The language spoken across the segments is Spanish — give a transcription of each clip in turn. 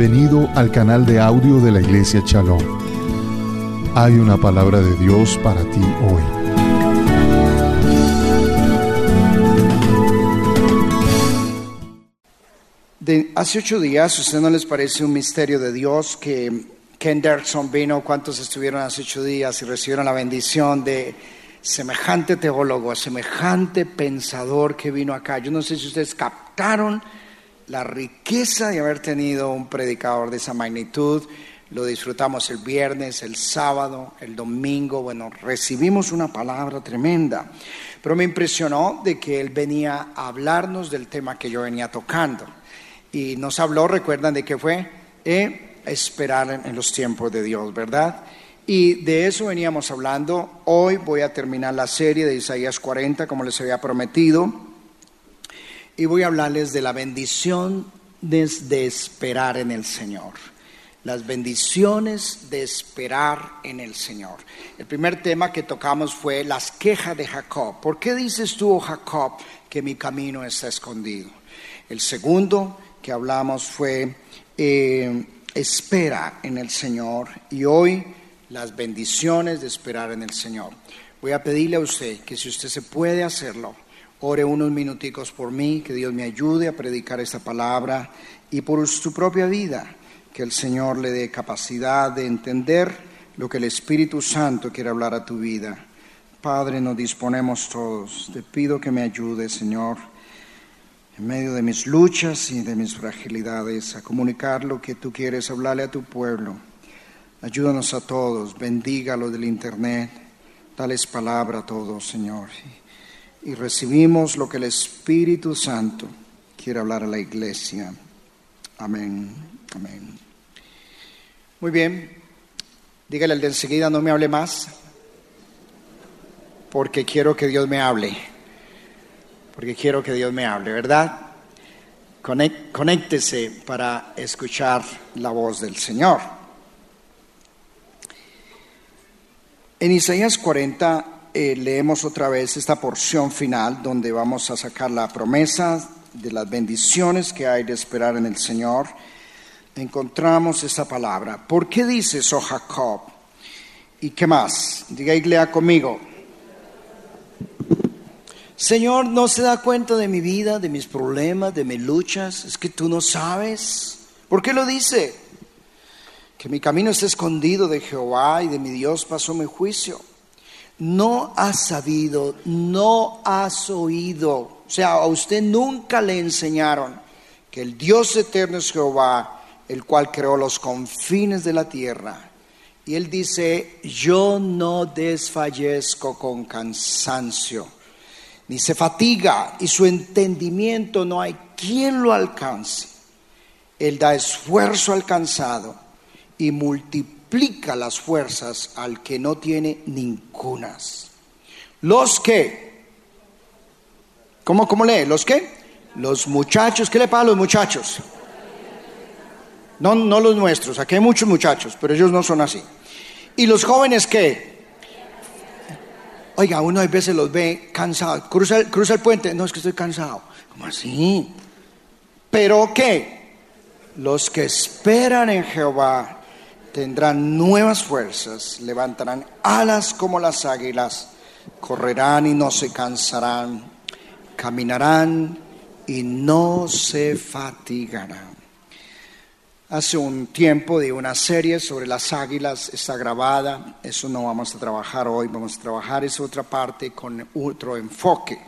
Bienvenido al canal de audio de la Iglesia Shalom. Hay una palabra de Dios para ti hoy. Hace 8 días, ¿a usted no les parece un misterio de Dios que Ken Derkson vino? ¿Cuántos estuvieron hace 8 días y recibieron la bendición de semejante teólogo, semejante pensador que vino acá? Yo no sé si ustedes captaron la riqueza de haber tenido un predicador de esa magnitud. Lo disfrutamos el viernes, el sábado, el domingo. Bueno, recibimos una palabra tremenda. Pero me impresionó de que él venía a hablarnos del tema que yo venía tocando. Y nos habló, recuerdan de qué fue, esperar en los tiempos de Dios, ¿verdad? Y de eso veníamos hablando. Hoy voy a terminar la serie de Isaías 40, como les había prometido. Y voy a hablarles de la bendición de esperar en el Señor. Las bendiciones de esperar en el Señor. El primer tema que tocamos fue las quejas de Jacob. ¿Por qué dices tú, oh Jacob, que mi camino está escondido? El segundo que hablamos fue espera en el Señor. Y hoy las bendiciones de esperar en el Señor. Voy a pedirle a usted que si usted se puede hacerlo, ore unos minuticos por mí, que Dios me ayude a predicar esta palabra y por su propia vida, que el Señor le dé capacidad de entender lo que el Espíritu Santo quiere hablar a tu vida. Padre, nos disponemos todos. Te pido que me ayude, Señor, en medio de mis luchas y de mis fragilidades, a comunicar lo que tú quieres hablarle a tu pueblo. Ayúdanos a todos, bendiga lo del internet, dales palabra a todos, Señor. Y recibimos lo que el Espíritu Santo quiere hablar a la iglesia. Amén, amén. Muy bien, dígale al de enseguida, no me hable más, porque quiero que Dios me hable. Porque quiero que Dios me hable, ¿verdad? Conéctese para escuchar la voz del Señor. En Isaías 40 leemos otra vez esta porción final donde vamos a sacar la promesa de las bendiciones que hay de esperar en el Señor. Encontramos esta palabra. ¿Por qué dices, oh Jacob? ¿Y qué más? Diga y lea conmigo. Señor, ¿no se da cuenta de mi vida, de mis problemas, de mis luchas? ¿Es que tú no sabes? ¿Por qué lo dice? Que mi camino está escondido de Jehová y de mi Dios pasó mi juicio. No has sabido, no has oído. O sea, a usted nunca le enseñaron que el Dios eterno es Jehová, el cual creó los confines de la tierra. Y él dice, yo no desfallezco con cansancio, ni se fatiga, y su entendimiento no hay quien lo alcance. Él da esfuerzo al cansado y multiplica las fuerzas al que no tiene ningunas. Los que, ¿cómo lee? ¿Los qué? Los muchachos. ¿Qué le pasa a los muchachos? No los nuestros, aquí hay muchos muchachos, pero ellos no son así. ¿Y los jóvenes qué? Oiga, uno a veces los ve cansados. Cruza el puente. No, es que estoy cansado. ¿Cómo así? ¿Pero qué? Los que esperan en Jehová tendrán nuevas fuerzas, levantarán alas como las águilas, correrán y no se cansarán, caminarán y no se fatigarán. Hace un tiempo de una serie sobre las águilas, está grabada, eso no vamos a trabajar hoy, vamos a trabajar esa otra parte con otro enfoque.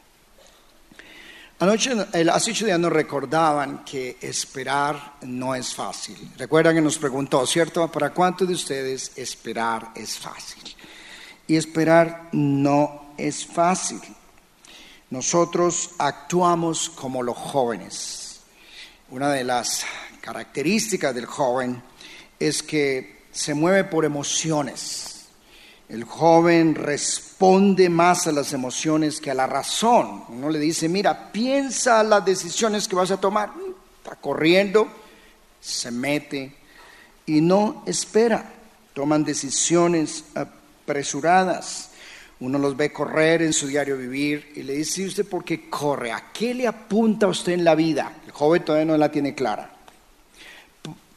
Hace 8 días nos recordaban que esperar no es fácil. Recuerdan que nos preguntó, ¿cierto? ¿Para cuántos de ustedes esperar es fácil? Y esperar no es fácil. Nosotros actuamos como los jóvenes. Una de las características del joven es que se mueve por emociones. El joven responde más a las emociones que a la razón. Uno le dice, mira, piensa las decisiones que vas a tomar. Está corriendo, se mete y no espera. Toman decisiones apresuradas. Uno los ve correr en su diario vivir y le dice, ¿y usted por qué corre? ¿A qué le apunta usted en la vida? El joven todavía no la tiene clara.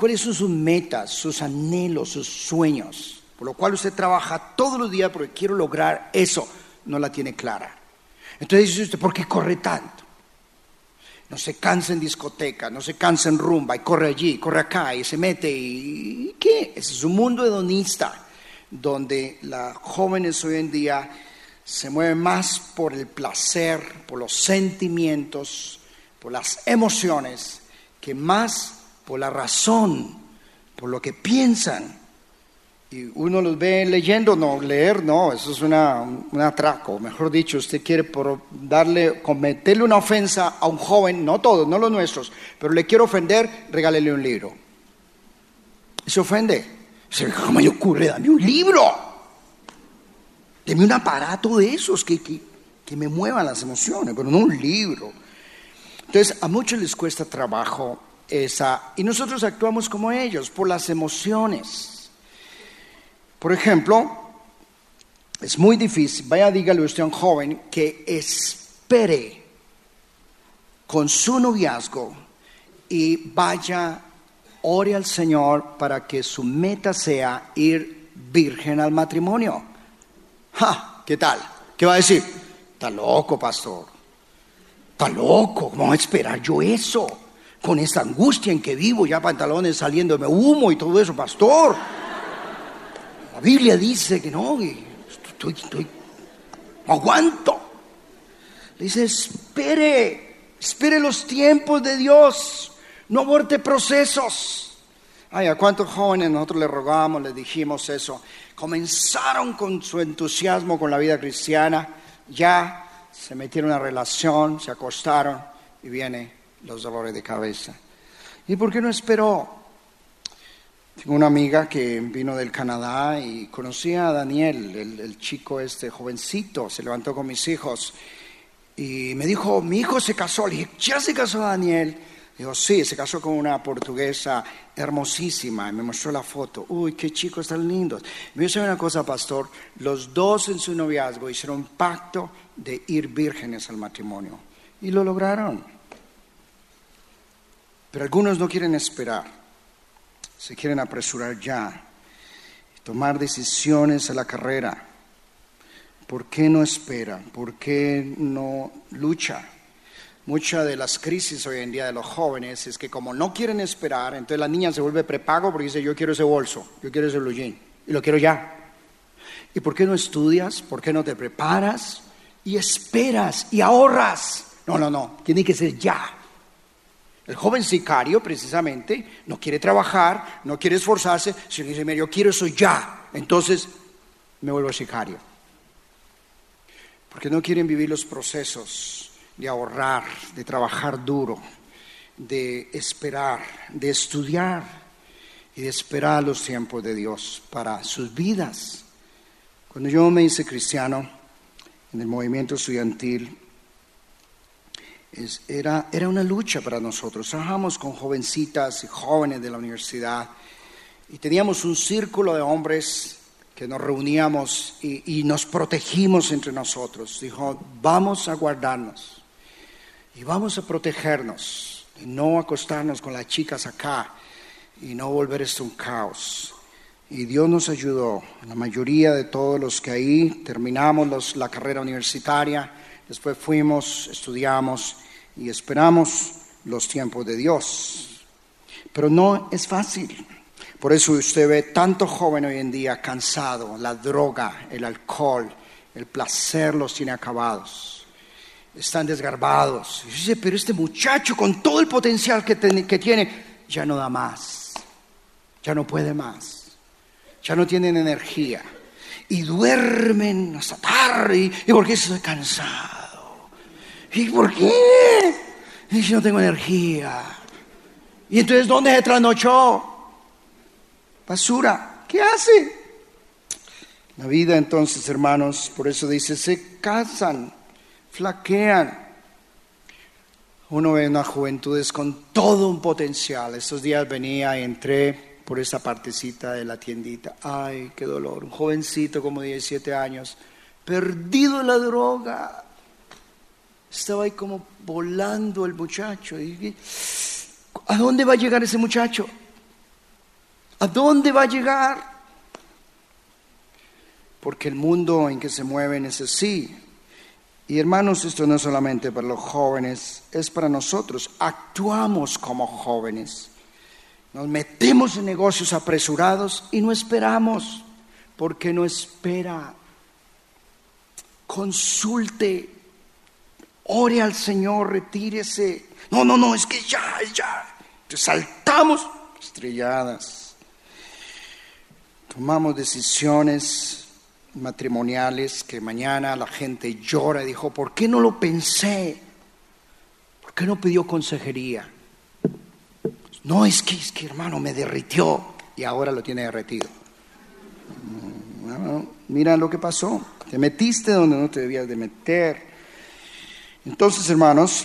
cuáles son sus metas, sus anhelos, sus sueños, por lo cual usted trabaja todos los días porque quiero lograr eso, no la tiene clara. Entonces dice usted, ¿por qué corre tanto? No se cansa en discoteca, no se cansa en rumba, y corre allí, corre acá, y se mete, ¿y qué? Ese es un mundo hedonista, donde las jóvenes hoy en día se mueven más por el placer, por los sentimientos, por las emociones, que más por la razón, por lo que piensan. Y uno los ve leyendo, no, leer no, eso es un atraco. Mejor dicho, usted quiere cometerle una ofensa a un joven, no todos, no los nuestros, pero le quiero ofender, regálele un libro. Y se ofende. ¿Cómo me ocurre? Dame un libro. Deme un aparato de esos que me muevan las emociones, pero no un libro. Entonces, a muchos les cuesta trabajo y nosotros actuamos como ellos, por las emociones. Por ejemplo, es muy difícil, dígale usted a un joven que espere con su noviazgo y ore al Señor para que su meta sea ir virgen al matrimonio. ¿Qué tal? ¿Qué va a decir? Está loco, pastor. Está loco. ¿Cómo voy a esperar yo eso? Con esta angustia en que vivo, ya pantalones saliéndome humo y todo eso, pastor. La Biblia dice que no, no aguanto. Le dice, espere los tiempos de Dios, no aborte procesos. Ay, ¿a cuántos jóvenes nosotros les rogamos, les dijimos eso? Comenzaron con su entusiasmo con la vida cristiana, ya se metieron en una relación, se acostaron y vienen los dolores de cabeza. ¿Y por qué no esperó? Tengo una amiga que vino del Canadá y conocí a Daniel, el chico jovencito, se levantó con mis hijos y me dijo, mi hijo se casó. Le dije, ¿ya se casó Daniel? Digo, sí, se casó con una portuguesa hermosísima y me mostró la foto. Uy, qué chicos tan lindos. Me dijo una cosa, pastor, los dos en su noviazgo hicieron un pacto de ir vírgenes al matrimonio y lo lograron. Pero algunos no quieren esperar. Se quieren apresurar ya, tomar decisiones a la carrera. ¿Por qué no espera? ¿Por qué no lucha? Muchas de las crisis hoy en día de los jóvenes es que como no quieren esperar, entonces la niña se vuelve prepago porque dice, yo quiero ese bolso, yo quiero ese blue jean, y lo quiero ya. ¿Y por qué no estudias? ¿Por qué no te preparas? Y esperas y ahorras. No, tiene que ser ya. El joven sicario, precisamente, no quiere trabajar, no quiere esforzarse, sino dice, mira, yo quiero eso ya, entonces me vuelvo sicario. Porque no quieren vivir los procesos de ahorrar, de trabajar duro, de esperar, de estudiar y de esperar los tiempos de Dios para sus vidas. Cuando yo me hice cristiano en el movimiento estudiantil, era una lucha para nosotros. Trabajamos con jovencitas y jóvenes de la universidad y teníamos un círculo de hombres que nos reuníamos y nos protegimos entre nosotros. Dijo, vamos a guardarnos y vamos a protegernos y no acostarnos con las chicas acá y no volver esto un caos. Y Dios nos ayudó. La mayoría de todos los que ahí terminamos la carrera universitaria, después fuimos, estudiamos y esperamos los tiempos de Dios. Pero no es fácil. Por eso usted ve tanto joven hoy en día cansado. La droga, el alcohol, el placer los tiene acabados. Están desgarbados. Y dice, pero este muchacho con todo el potencial que tiene, ya no da más. Ya no puede más. Ya no tienen energía. Y duermen hasta tarde. ¿Y por qué estoy cansado? ¿Y por qué? Y si no tengo energía. ¿Y entonces dónde se trasnochó? Basura. ¿Qué hace? La vida entonces, hermanos, por eso dice, se cansan, flaquean. Uno ve unas juventudes con todo un potencial. Estos días venía y entré por esa partecita de la tiendita. Ay, qué dolor. Un jovencito como de 17 años, perdido en la droga. Estaba ahí como volando el muchacho. Y, ¿a dónde va a llegar ese muchacho? ¿A dónde va a llegar? Porque el mundo en que se mueven es así. Y hermanos, esto no es solamente para los jóvenes, es para nosotros. Actuamos como jóvenes. Nos metemos en negocios apresurados y no esperamos. Porque no espera. Consulte, ore al Señor, retírese. No, es que ya. Entonces saltamos estrelladas. Tomamos decisiones matrimoniales que mañana la gente llora y dijo, ¿por qué no lo pensé? ¿Por qué no pidió consejería? No, es que hermano me derritió y ahora lo tiene derretido. No, mira lo que pasó. Te metiste donde no te debías de meter. Entonces, hermanos,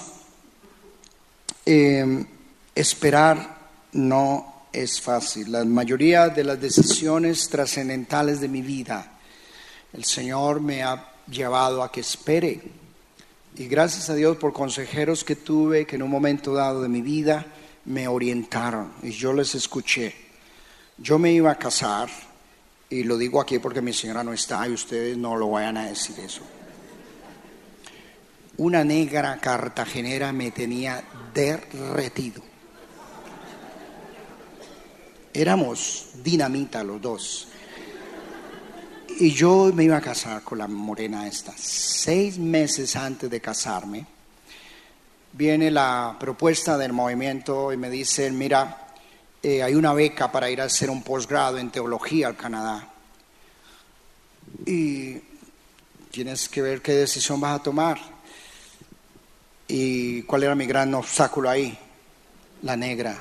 esperar no es fácil. La mayoría de las decisiones trascendentales de mi vida, el Señor me ha llevado a que espere. Y gracias a Dios por consejeros que tuve que en un momento dado de mi vida me orientaron y yo les escuché. Yo me iba a casar, y lo digo aquí porque mi señora no está y ustedes no lo vayan a decir eso. Una negra cartagenera me tenía derretido. Éramos dinamita los dos. Y yo me iba a casar con la morena esta. 6 meses antes de casarme, viene la propuesta del movimiento y me dicen, mira, hay una beca para ir a hacer un posgrado en teología al Canadá. Y tienes que ver qué decisión vas a tomar. ¿Y cuál era mi gran obstáculo ahí? La negra.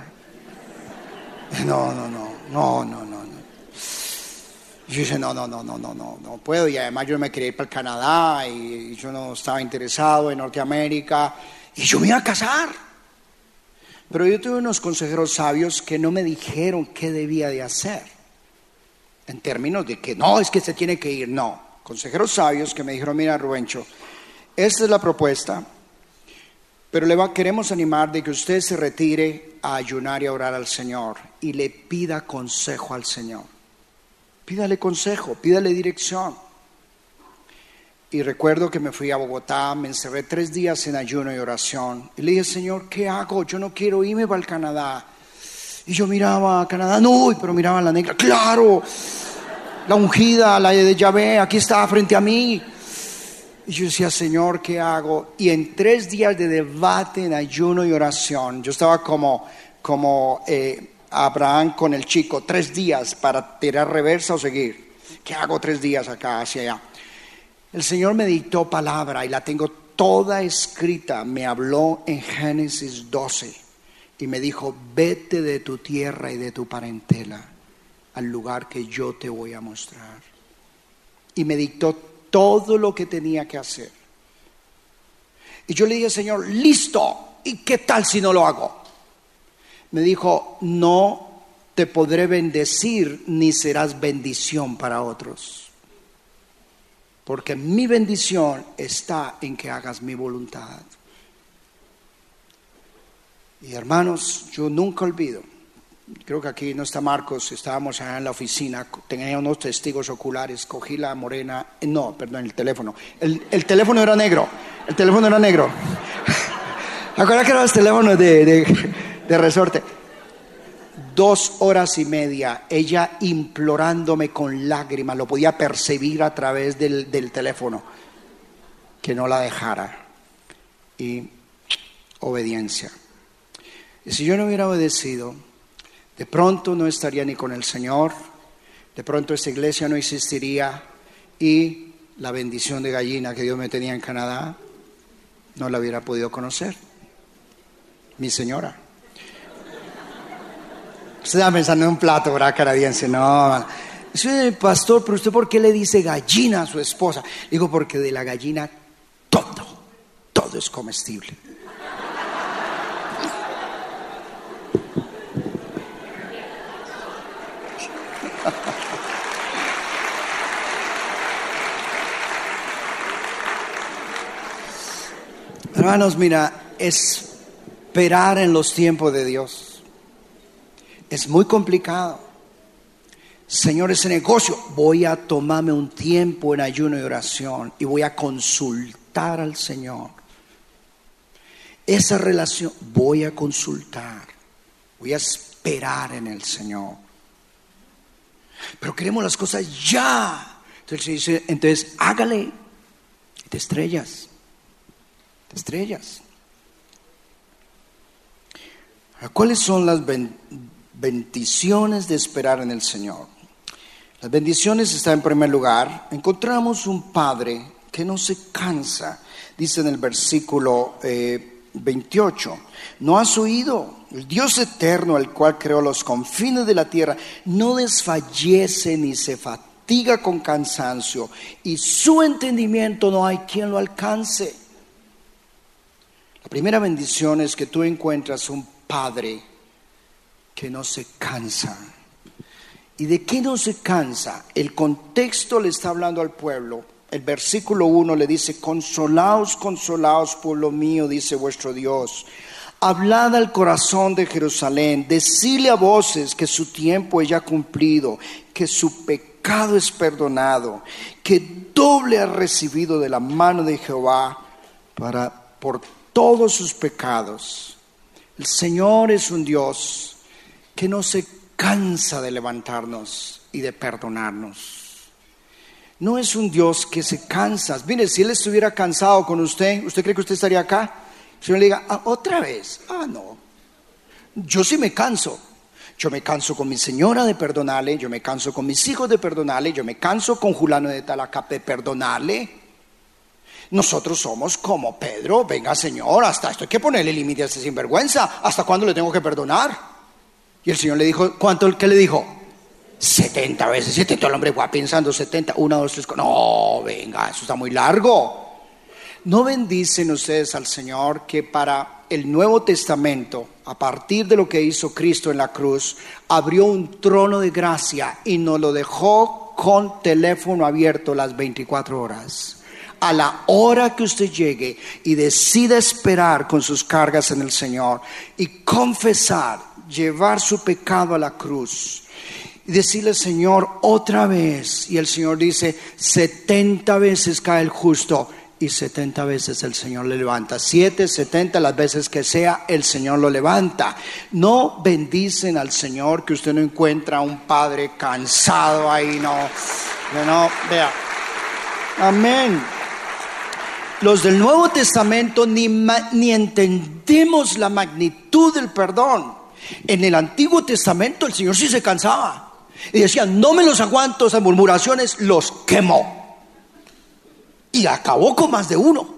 No. Yo dije, no puedo. Y además yo me quería ir para el Canadá y yo no estaba interesado en Norteamérica. Y yo me iba a casar. Pero yo tuve unos consejeros sabios que no me dijeron qué debía de hacer. En términos de que no, es que se tiene que ir. No. Consejeros sabios que me dijeron, mira Rubencho, esta es la propuesta, pero queremos animar de que usted se retire a ayunar y a orar al Señor y le pida consejo al Señor. Pídale consejo, pídale dirección. Y recuerdo que me fui a Bogotá, me encerré 3 días en ayuno y oración. Y le dije, Señor, ¿qué hago? Yo no quiero irme para el Canadá. Y yo miraba a Canadá, no, pero miraba a la negra. ¡Claro! La ungida, la de Yahvé, aquí estaba frente a mí. Y yo decía, Señor, ¿qué hago? Y en 3 días de debate, en ayuno y oración, yo estaba como Abraham con el chico, 3 días para tirar reversa o seguir. ¿Qué hago 3 días acá, hacia allá? El Señor me dictó palabra y la tengo toda escrita. Me habló en Génesis 12 y me dijo, vete de tu tierra y de tu parentela al lugar que yo te voy a mostrar. Y me dictó todo lo que tenía que hacer. Y yo le dije, Señor, listo. ¿Y qué tal si no lo hago? Me dijo, no te podré bendecir ni serás bendición para otros. Porque mi bendición está en que hagas mi voluntad. Y hermanos, yo nunca olvido. Creo que aquí no está Marcos, estábamos allá en la oficina, tenía unos testigos oculares, cogí la morena, el teléfono. El teléfono era negro, ¿Acuerdas que eran los teléfonos de resorte? 2 horas y media, ella implorándome con lágrimas, lo podía percibir a través del teléfono, que no la dejara. Y obediencia. Y si yo no hubiera obedecido, de pronto no estaría ni con el Señor, de pronto esta iglesia no existiría y la bendición de gallina que Dios me tenía en Canadá no la hubiera podido conocer. Mi señora. Usted está pensando en un plato, ¿verdad, canadiense? No, soy pastor, pero ¿usted por qué le dice gallina a su esposa? Digo, porque de la gallina todo es comestible. Hermanos, mira, esperar en los tiempos de Dios es muy complicado. Señor, ese negocio, voy a tomarme un tiempo en ayuno y oración y voy a consultar al Señor. Esa relación, voy a consultar, voy a esperar en el Señor. Pero queremos las cosas ya. Entonces dice, entonces hágale y te estrellas. Te estrellas. ¿Cuáles son las bendiciones de esperar en el Señor? Las bendiciones están en primer lugar. Encontramos un Padre que no se cansa. Dice en el versículo 28, ¿no has oído? El Dios eterno, el cual creó los confines de la tierra, no desfallece ni se fatiga con cansancio, y su entendimiento no hay quien lo alcance. La primera bendición es que tú encuentras un Padre que no se cansa. ¿Y de qué no se cansa? El contexto le está hablando al pueblo. El versículo 1 le dice, consolaos, consolaos, pueblo mío, dice vuestro Dios. Hablad al corazón de Jerusalén, decidle a voces que su tiempo es ya cumplido, que su pecado es perdonado, que doble ha recibido de la mano de Jehová por todos sus pecados. El Señor es un Dios que no se cansa de levantarnos y de perdonarnos. No es un Dios que se cansa. Mire, si Él estuviera cansado con usted, ¿usted cree que usted estaría acá? Si uno le diga, otra vez, no. Yo sí me canso. Yo me canso con mi señora de perdonarle, yo me canso con mis hijos de perdonarle, yo me canso con Julano de Talacap de perdonarle. Nosotros somos como Pedro, venga Señor, hasta esto hay que ponerle límite a este sinvergüenza. ¿Hasta cuándo le tengo que perdonar? Y el Señor le dijo, ¿qué le dijo? 70 veces, 70, el hombre va pensando 70, 1, 2, 3, no, venga, eso está muy largo. ¿No bendicen ustedes al Señor que para el Nuevo Testamento, a partir de lo que hizo Cristo en la cruz, abrió un trono de gracia y nos lo dejó con teléfono abierto las 24 horas? A la hora que usted llegue y decida esperar con sus cargas en el Señor y confesar, llevar su pecado a la cruz y decirle, Señor, otra vez. Y el Señor dice, 70 veces cae el justo y 70 veces el Señor le levanta. 7, 70, las veces que sea, el Señor lo levanta. No bendicen al Señor que usted no encuentra a un Padre cansado ahí, no, vea. Amén. Los del Nuevo Testamento ni entendemos la magnitud del perdón. En el Antiguo Testamento el Señor sí se cansaba y decía, no me los aguanto, esas murmuraciones, los quemó. Y acabó con más de uno.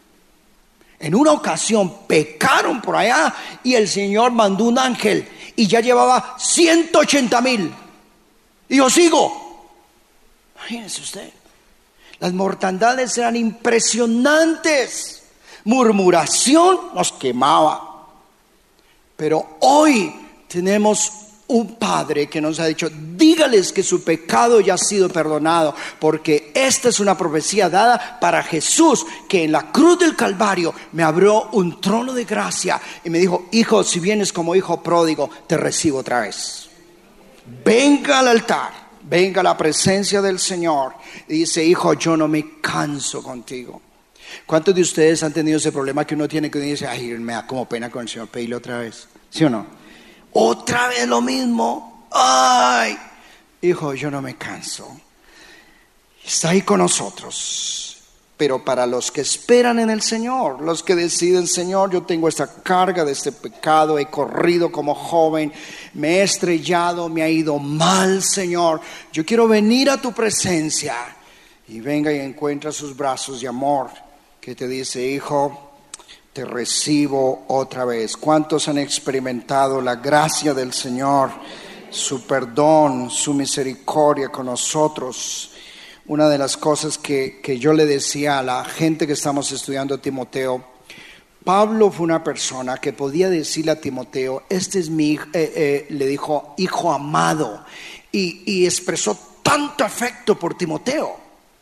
En una ocasión pecaron por allá y el Señor mandó un ángel y ya llevaba 180,000. Y yo sigo. Imagínese usted. Las mortandades eran impresionantes. Murmuración nos quemaba. Pero hoy tenemos un Padre que nos ha dicho, dígales que su pecado ya ha sido perdonado, porque esta es una profecía dada para Jesús, que en la cruz del Calvario me abrió un trono de gracia y me dijo, hijo, si vienes como hijo pródigo, te recibo otra vez. Venga al altar. Venga a la presencia del Señor y dice, hijo, yo no me canso contigo. ¿Cuántos de ustedes han tenido ese problema que uno tiene que uno dice, ay, me da como pena con el Señor pedirle otra vez? ¿Sí o no? Otra vez lo mismo. Ay, hijo, yo no me canso. Está ahí con nosotros. Pero para los que esperan en el Señor, los que deciden, Señor, yo tengo esta carga de este pecado, he corrido como joven, me he estrellado, me ha ido mal, Señor, yo quiero venir a tu presencia. Y venga y encuentra sus brazos de amor que te dice, hijo, te recibo otra vez. ¿Cuántos han experimentado la gracia del Señor, su perdón, su misericordia con nosotros? Una de las cosas que yo le decía a la gente que estamos estudiando Timoteo, Pablo fue una persona que podía decirle a Timoteo, este es mi hijo, le dijo, hijo amado, y expresó tanto afecto por Timoteo.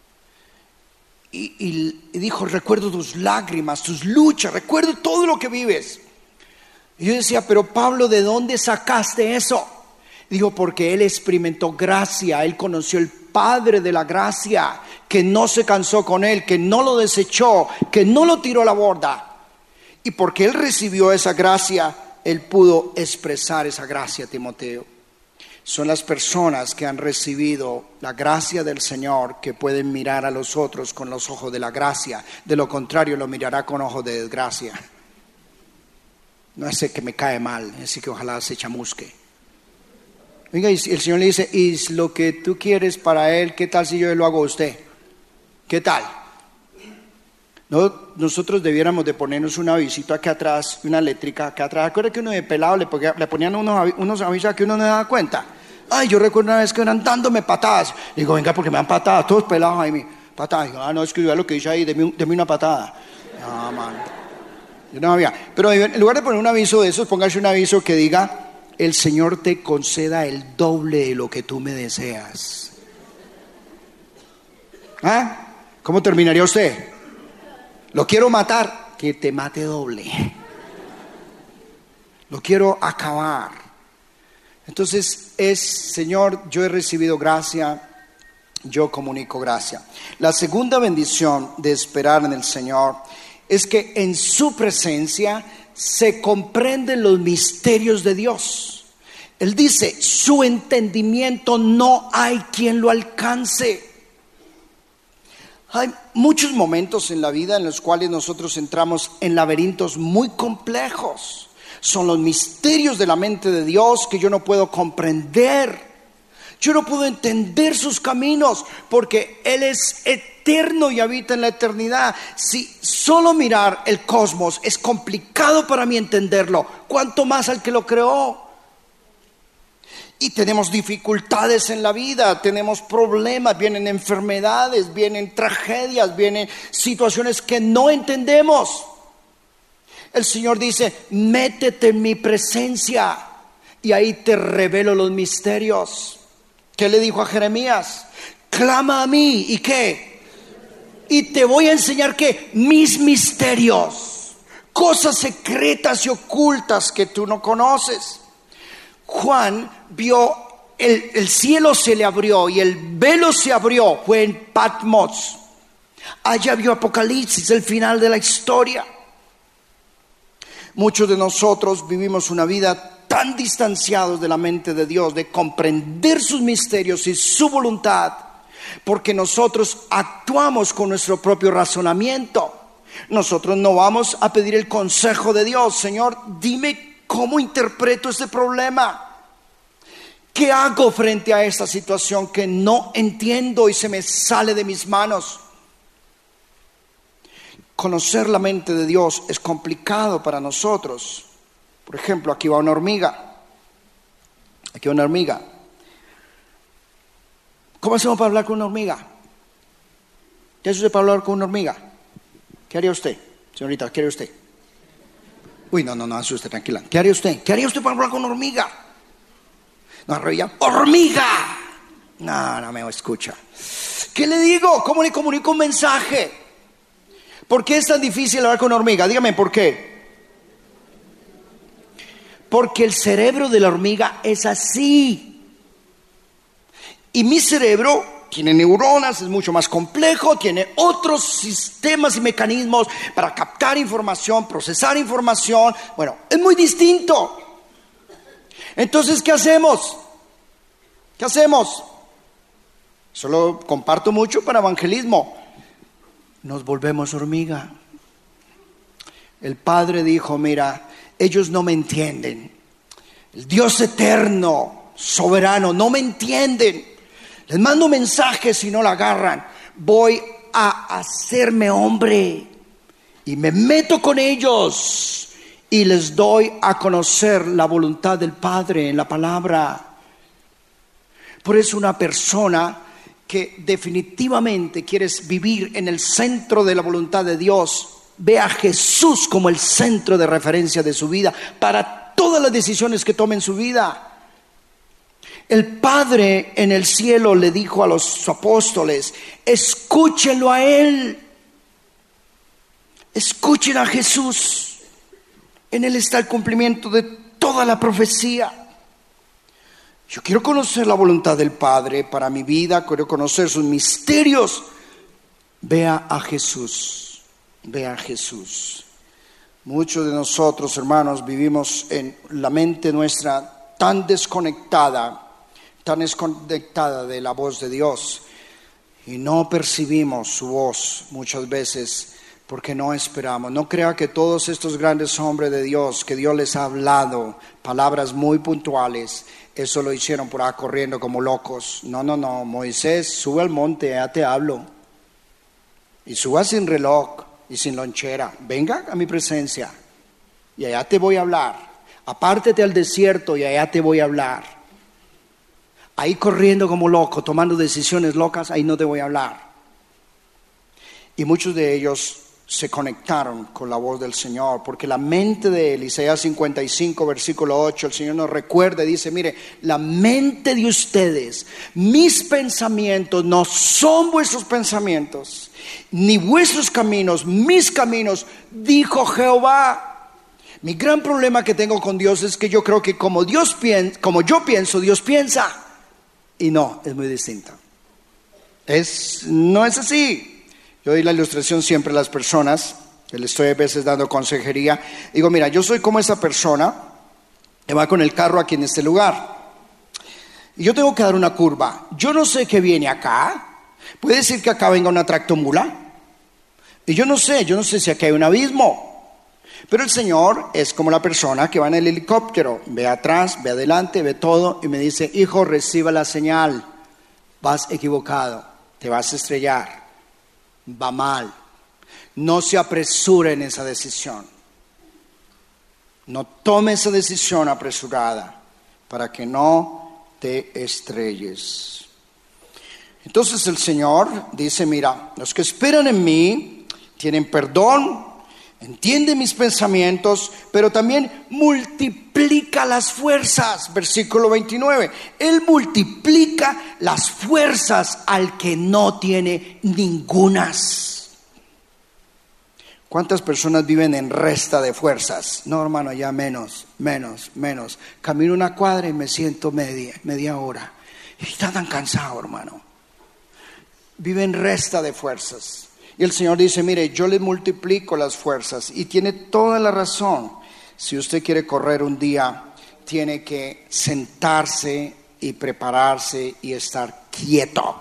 Y dijo, recuerdo tus lágrimas, tus luchas, recuerdo todo lo que vives. Y yo decía, pero Pablo, ¿de dónde sacaste eso? Dijo, porque Él experimentó gracia, Él conoció el Padre de la gracia, que no se cansó con Él, que no lo desechó, que no lo tiró a la borda. Y porque Él recibió esa gracia, Él pudo expresar esa gracia, Timoteo. Son las personas que han recibido la gracia del Señor que pueden mirar a los otros con los ojos de la gracia. De lo contrario, lo mirará con ojos de desgracia. No es el que me cae mal, es el que ojalá se chamusque. Oiga, y el Señor le dice, y lo que tú quieres para Él, ¿qué tal si yo lo hago a usted? ¿Qué tal? Nosotros debiéramos de ponernos un avisito aquí atrás, una eléctrica acá atrás. ¿Acuerda que uno de pelado le ponían unos avisos que uno no se daba cuenta? Ay, yo recuerdo una vez que eran dándome patadas. Digo, venga, porque me dan patadas, todos pelados ahí, patadas. Digo, no, es que yo lo que hice ahí, deme una patada. No, man. Yo no había. Pero en lugar de poner un aviso de esos, póngase un aviso que diga, el Señor te conceda el doble de lo que tú me deseas. ¿Ah? ¿Cómo terminaría usted? Lo quiero matar, que te mate doble. Lo quiero acabar. Entonces Señor, yo he recibido gracia, yo comunico gracia. La segunda bendición de esperar en el Señor es que en su presencia se comprenden los misterios de Dios. Él dice, su entendimiento no hay quien lo alcance. Hay muchos momentos en la vida en los cuales nosotros entramos en laberintos muy complejos. Son los misterios de la mente de Dios que yo no puedo comprender. Yo no puedo entender sus caminos porque Él es eterno y habita en la eternidad. Si solo mirar el cosmos es complicado para mí entenderlo, ¿cuánto más al que lo creó? Y tenemos dificultades en la vida, tenemos problemas, vienen enfermedades, vienen tragedias, vienen situaciones que no entendemos. El Señor dice, métete en mi presencia y ahí te revelo los misterios. ¿Qué le dijo a Jeremías? Clama a mí, ¿y qué? Y te voy a enseñar ¿qué? Mis misterios, cosas secretas y ocultas que tú no conoces. Juan vio el cielo se le abrió y el velo se abrió, fue en Patmos. Allá vio Apocalipsis, el final de la historia. Muchos de nosotros vivimos una vida tan distanciados de la mente de Dios, de comprender sus misterios y su voluntad, porque nosotros actuamos con nuestro propio razonamiento. Nosotros no vamos a pedir el consejo de Dios. Señor, dime ¿cómo interpreto este problema? ¿Qué hago frente a esta situación que no entiendo y se me sale de mis manos? Conocer la mente de Dios es complicado para nosotros. Por ejemplo, aquí va una hormiga. Aquí va una hormiga. ¿Cómo hacemos para hablar con una hormiga? ¿Qué hace usted para hablar con una hormiga? ¿Qué haría usted, señorita? ¿Qué haría usted? Uy, no, asuste, tranquila. ¿Qué haría usted? ¿Qué haría usted para hablar con una hormiga? No, arrodilla. ¡Hormiga! No me escucha. ¿Qué le digo? ¿Cómo le comunico un mensaje? ¿Por qué es tan difícil hablar con una hormiga? Dígame, ¿por qué? Porque el cerebro de la hormiga es así. Y mi cerebro tiene neuronas, es mucho más complejo, tiene otros sistemas y mecanismos para captar información, procesar información. Bueno, es muy distinto. Entonces, ¿qué hacemos? ¿Qué hacemos? Solo comparto mucho para evangelismo. Nos volvemos hormiga. El Padre dijo, mira, ellos no me entienden. El Dios eterno, soberano, no me entienden. Les mando mensajes y no la agarran. Voy a hacerme hombre y me meto con ellos y les doy a conocer la voluntad del Padre en la palabra. Por eso una persona que definitivamente quieres vivir en el centro de la voluntad de Dios, ve a Jesús como el centro de referencia de su vida para todas las decisiones que tome en su vida. El Padre en el cielo le dijo a los apóstoles, escúchenlo a Él, escuchen a Jesús, en Él está el cumplimiento de toda la profecía. Yo quiero conocer la voluntad del Padre para mi vida, quiero conocer sus misterios. Vea a Jesús, vea a Jesús. Muchos de nosotros, hermanos, vivimos en la mente nuestra tan desconectada de la voz de Dios, y no percibimos su voz muchas veces porque no esperamos. No crea que todos estos grandes hombres de Dios, que Dios les ha hablado palabras muy puntuales, eso lo hicieron por ahí corriendo como locos. No, Moisés, sube al monte, ya te hablo. Y suba sin reloj y sin lonchera. Venga a mi presencia y allá te voy a hablar. Apártate al desierto y allá te voy a hablar. Ahí corriendo como loco, tomando decisiones locas, ahí no te voy a hablar. Y muchos de ellos se conectaron con la voz del Señor, porque la mente de él, Isaías 55, versículo 8, el Señor nos recuerda y dice, mire, la mente de ustedes, mis pensamientos no son vuestros pensamientos, ni vuestros caminos, mis caminos, dijo Jehová. Mi gran problema que tengo con Dios es que yo creo que como yo pienso, Dios piensa. Y no, es muy distinto. No es así. Yo doy la ilustración siempre a las personas, que les estoy a veces dando consejería. Digo, mira, yo soy como esa persona que va con el carro aquí en este lugar. Y yo tengo que dar una curva. Yo no sé qué viene acá. Puede decir que acá venga una tractomula. Y yo no sé si aquí hay un abismo. Pero el Señor es como la persona que va en el helicóptero. Ve atrás, ve adelante, ve todo y me dice, hijo, reciba la señal. Vas equivocado, te vas a estrellar. Va mal. No se apresure en esa decisión. No tome esa decisión apresurada para que no te estrelles. Entonces el Señor dice, mira, los que esperan en mí tienen perdón, entienden mis pensamientos, pero también multiplica las fuerzas. Versículo 29. Él multiplica las fuerzas al que no tiene ningunas. ¿Cuántas personas viven en resta de fuerzas? No, hermano, ya menos. Camino una cuadra y me siento media hora. Y está tan cansado, hermano. Vive en resta de fuerzas. Y el Señor dice, mire, yo le multiplico las fuerzas. Y tiene toda la razón. Si usted quiere correr un día, tiene que sentarse y prepararse y estar quieto.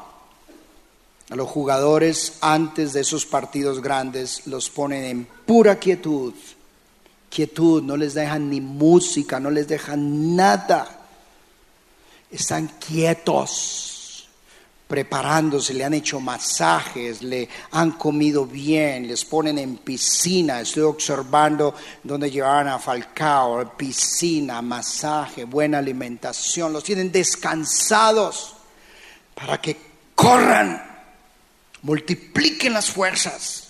A los jugadores antes de esos partidos grandes los ponen en pura quietud. Quietud, no les dejan ni música, no les dejan nada. Están quietos. Preparándose, le han hecho masajes, le han comido bien, les ponen en piscina. Estoy observando donde llevaban a Falcao, piscina, masaje, buena alimentación. Los tienen descansados para que corran, multipliquen las fuerzas.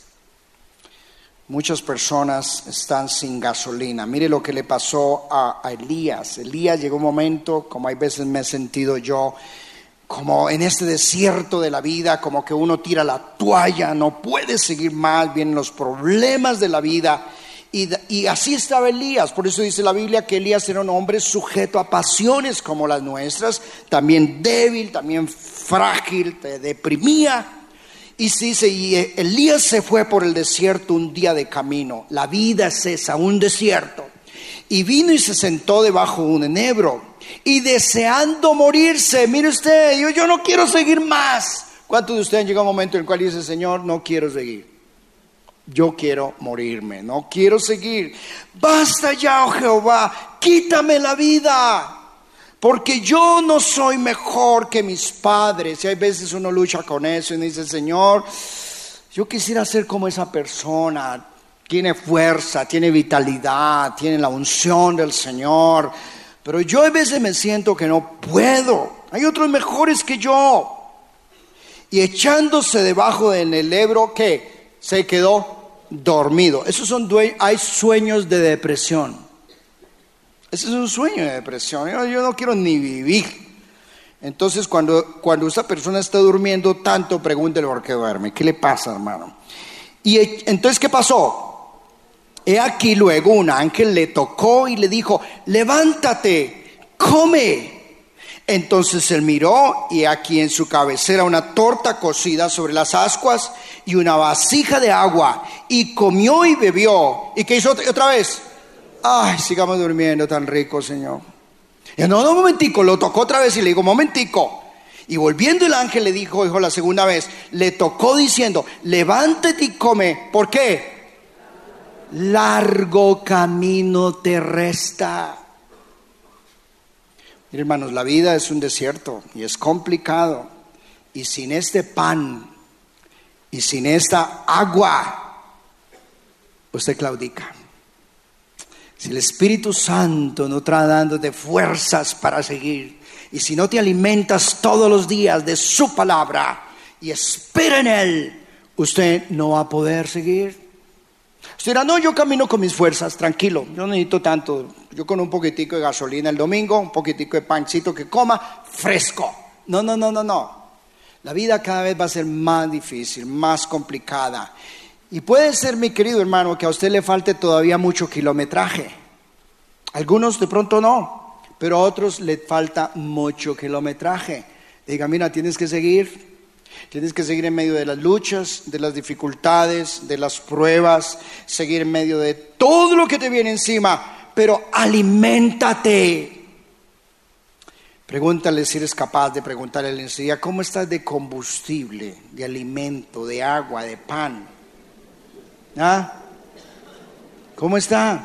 Muchas personas están sin gasolina. Mire lo que le pasó a Elías. Elías llegó un momento, como hay veces me he sentido yo, como en este desierto de la vida, como que uno tira la toalla, no puede seguir más, vienen los problemas de la vida. Y así estaba Elías. Por eso dice la Biblia que Elías era un hombre sujeto a pasiones como las nuestras, también débil, también frágil, te deprimía. Y se dice, y Elías se fue por el desierto un día de camino. La vida es esa, un desierto. Y vino y se sentó debajo de un enebro. Y deseando morirse, mire usted, yo no quiero seguir más. ¿Cuántos de ustedes han llegado a un momento en el cual dice, Señor, no quiero seguir? Yo quiero morirme, no quiero seguir. Basta ya, oh Jehová, quítame la vida. Porque yo no soy mejor que mis padres. Y hay veces uno lucha con eso y dice, Señor, yo quisiera ser como esa persona. Tiene fuerza, tiene vitalidad, tiene la unción del Señor. Pero yo a veces me siento que no puedo. Hay otros mejores que yo. Y echándose debajo del enebro, ¿qué? Se quedó dormido. Hay sueños de depresión. Ese es un sueño de depresión. Yo no quiero ni vivir. Entonces cuando esa persona está durmiendo tanto, pregúntele por qué duerme. ¿Qué le pasa, hermano? Y entonces, ¿qué pasó? He aquí luego un ángel le tocó y le dijo, levántate, come. Entonces él miró, y aquí en su cabecera una torta cocida sobre las ascuas y una vasija de agua, y comió y bebió. ¿Y qué hizo otra vez? Ay, sigamos durmiendo, tan rico, Señor. Y no, un momentico, lo tocó otra vez y le dijo, momentico. Y volviendo el ángel le dijo la segunda vez, le tocó diciendo, levántate y come. ¿Por qué? Largo camino te resta. Miren, hermanos, la vida es un desierto y es complicado. Y sin este pan y sin esta agua, usted claudica. Si el Espíritu Santo no está dándote fuerzas para seguir, y si no te alimentas todos los días de su palabra y espera en Él, usted no va a poder seguir. Usted dirá, no, yo camino con mis fuerzas, tranquilo, yo no necesito tanto. Yo con un poquitico de gasolina el domingo, un poquitico de pancito que coma, fresco. No. La vida cada vez va a ser más difícil, más complicada. Y puede ser, mi querido hermano, que a usted le falte todavía mucho kilometraje. Algunos de pronto no, pero a otros le falta mucho kilometraje. Diga, mira, tienes que seguir en medio de las luchas, de las dificultades, de las pruebas, seguir en medio de todo lo que te viene encima, pero aliméntate. Pregúntale si eres capaz de preguntarle enseguida, ¿cómo estás de combustible, de alimento, de agua, de pan? ¿Ah? ¿Cómo está?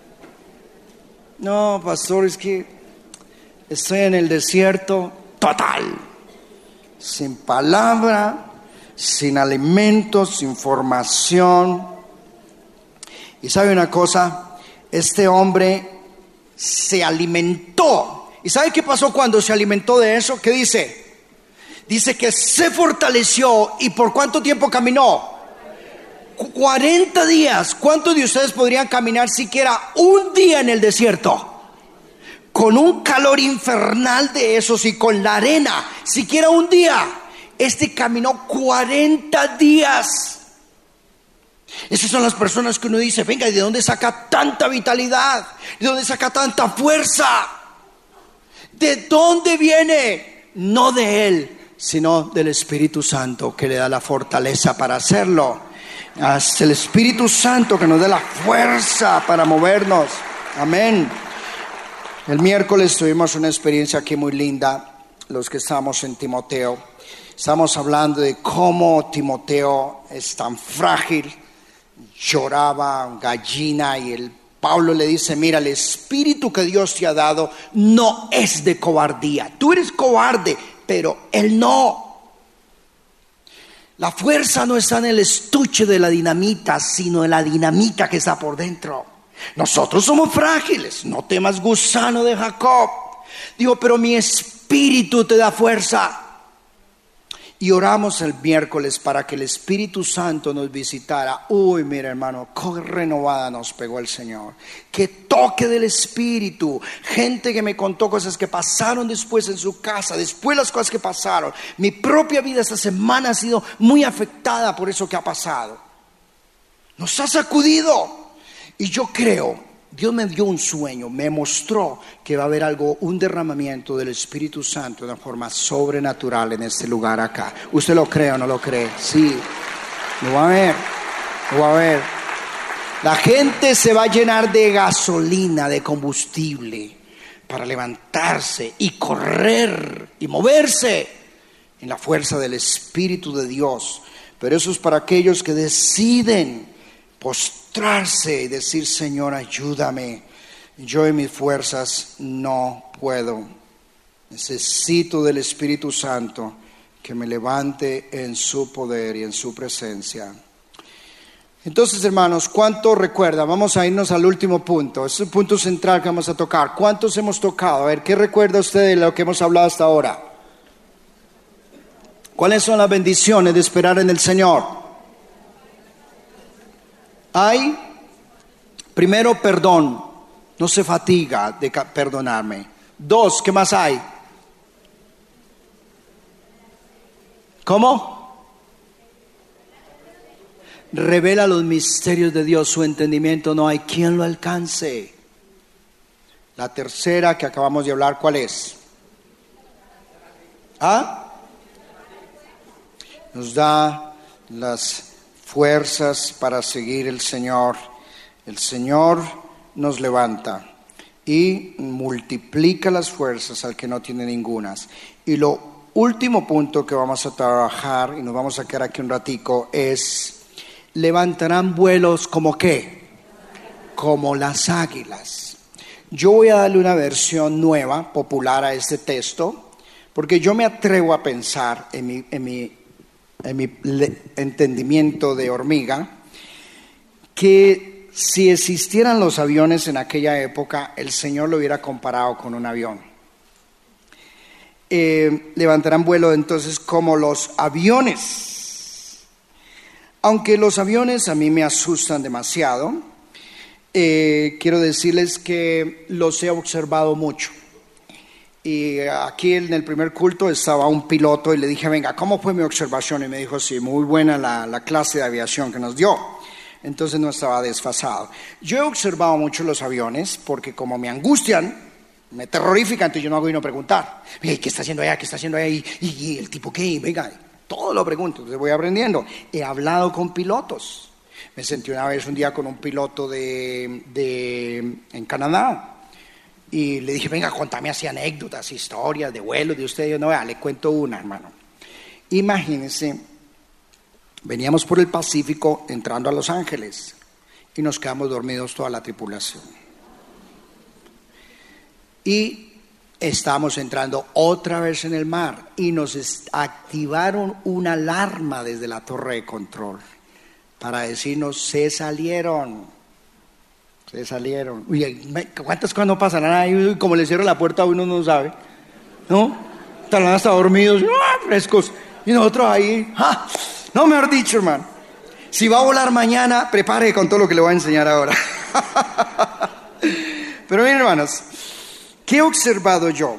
No, pastor, es que estoy en el desierto total, sin palabra, sin alimentos, sin formación. Y sabe una cosa, este hombre se alimentó. ¿Y sabe qué pasó cuando se alimentó de eso? ¿Qué dice? Dice que se fortaleció. ¿Y por cuánto tiempo caminó? 40 días. ¿Cuántos de ustedes podrían caminar siquiera un día en el desierto? Con un calor infernal de esos y con la arena, siquiera un día. Este caminó 40 días. Esas son las personas que uno dice, venga, ¿de dónde saca tanta vitalidad? ¿De dónde saca tanta fuerza? ¿De dónde viene? No de él, sino del Espíritu Santo que le da la fortaleza para hacerlo. Es el Espíritu Santo que nos da la fuerza para movernos. Amén. El miércoles tuvimos una experiencia aquí muy linda, los que estamos en Timoteo. Estamos hablando de cómo Timoteo es tan frágil, lloraba gallina, y el Pablo le dice, mira, el espíritu que Dios te ha dado no es de cobardía. Tú eres cobarde, pero él no. La fuerza no está en el estuche de la dinamita, sino en la dinamita que está por dentro. Nosotros somos frágiles, no temas, gusano de Jacob. Digo, pero mi espíritu te da fuerza. Y oramos el miércoles para que el Espíritu Santo nos visitara. Uy, mira, hermano, qué renovada nos pegó el Señor. Qué toque del Espíritu. Gente que me contó cosas que pasaron después en su casa, después las cosas que pasaron. Mi propia vida esta semana ha sido muy afectada por eso que ha pasado. Nos ha sacudido. Y yo creo, Dios me dio un sueño, me mostró que va a haber un derramamiento del Espíritu Santo de una forma sobrenatural en este lugar acá. ¿Usted lo cree o no lo cree? Sí, lo va a ver, lo va a ver. La gente se va a llenar de gasolina, de combustible, para levantarse y correr y moverse en la fuerza del Espíritu de Dios. Pero eso es para aquellos que deciden postrarse y decir, Señor, ayúdame, yo en mis fuerzas no puedo. Necesito del Espíritu Santo que me levante en su poder y en su presencia. Entonces, hermanos, ¿cuántos recuerdan? Vamos a irnos al último punto. Es el punto central que vamos a tocar. ¿Cuántos hemos tocado? A ver, ¿qué recuerda usted de lo que hemos hablado hasta ahora? ¿Cuáles son las bendiciones de esperar en el Señor? Hay, primero, perdón. No se fatiga de perdonarme. 2, ¿qué más hay? ¿Cómo? Revela los misterios de Dios. Su entendimiento no hay quien lo alcance. La tercera que acabamos de hablar, ¿cuál es? Nos da las fuerzas para seguir el Señor. El Señor nos levanta y multiplica las fuerzas al que no tiene ningunas. Y lo último punto que vamos a trabajar, y nos vamos a quedar aquí un ratico, es: levantarán vuelos como ¿qué? Como las águilas. Yo voy a darle una versión nueva, popular a este texto, porque yo me atrevo a pensar en mi entendimiento de hormiga, que si existieran los aviones en aquella época, el Señor lo hubiera comparado con un avión. Levantarán vuelo entonces como los aviones. Aunque los aviones a mí me asustan demasiado, quiero decirles que los he observado mucho. Y aquí en el primer culto estaba un piloto y le dije: venga, ¿cómo fue mi observación? Y me dijo: sí, muy buena la clase de aviación que nos dio. Entonces no estaba desfasado. Yo he observado mucho los aviones porque como me angustian, me terrorifican, entonces yo no hago y no preguntar. ¿Qué está haciendo allá? ¿Qué está haciendo allá? ¿Y el tipo qué? Venga, todo lo pregunto, entonces voy aprendiendo. He hablado con pilotos. Me sentí una vez un día con un piloto en Canadá. Y le dije: venga, contame así anécdotas, historias de vuelos de usted. Y yo: no, vea, le cuento una, hermano. Imagínense, veníamos por el Pacífico entrando a Los Ángeles y nos quedamos dormidos toda la tripulación. Y estábamos entrando otra vez en el mar y nos activaron una alarma desde la torre de control para decirnos: se salieron. Uy, ¿cuántas cosas no pasarán ahí? Como le cierro la puerta a uno no sabe, ¿no? Estarán hasta dormidos, frescos. Y nosotros ahí, no, mejor dicho, hermano. Si va a volar mañana, prepare con todo lo que le voy a enseñar ahora. Pero miren, hermanos, ¿qué he observado yo?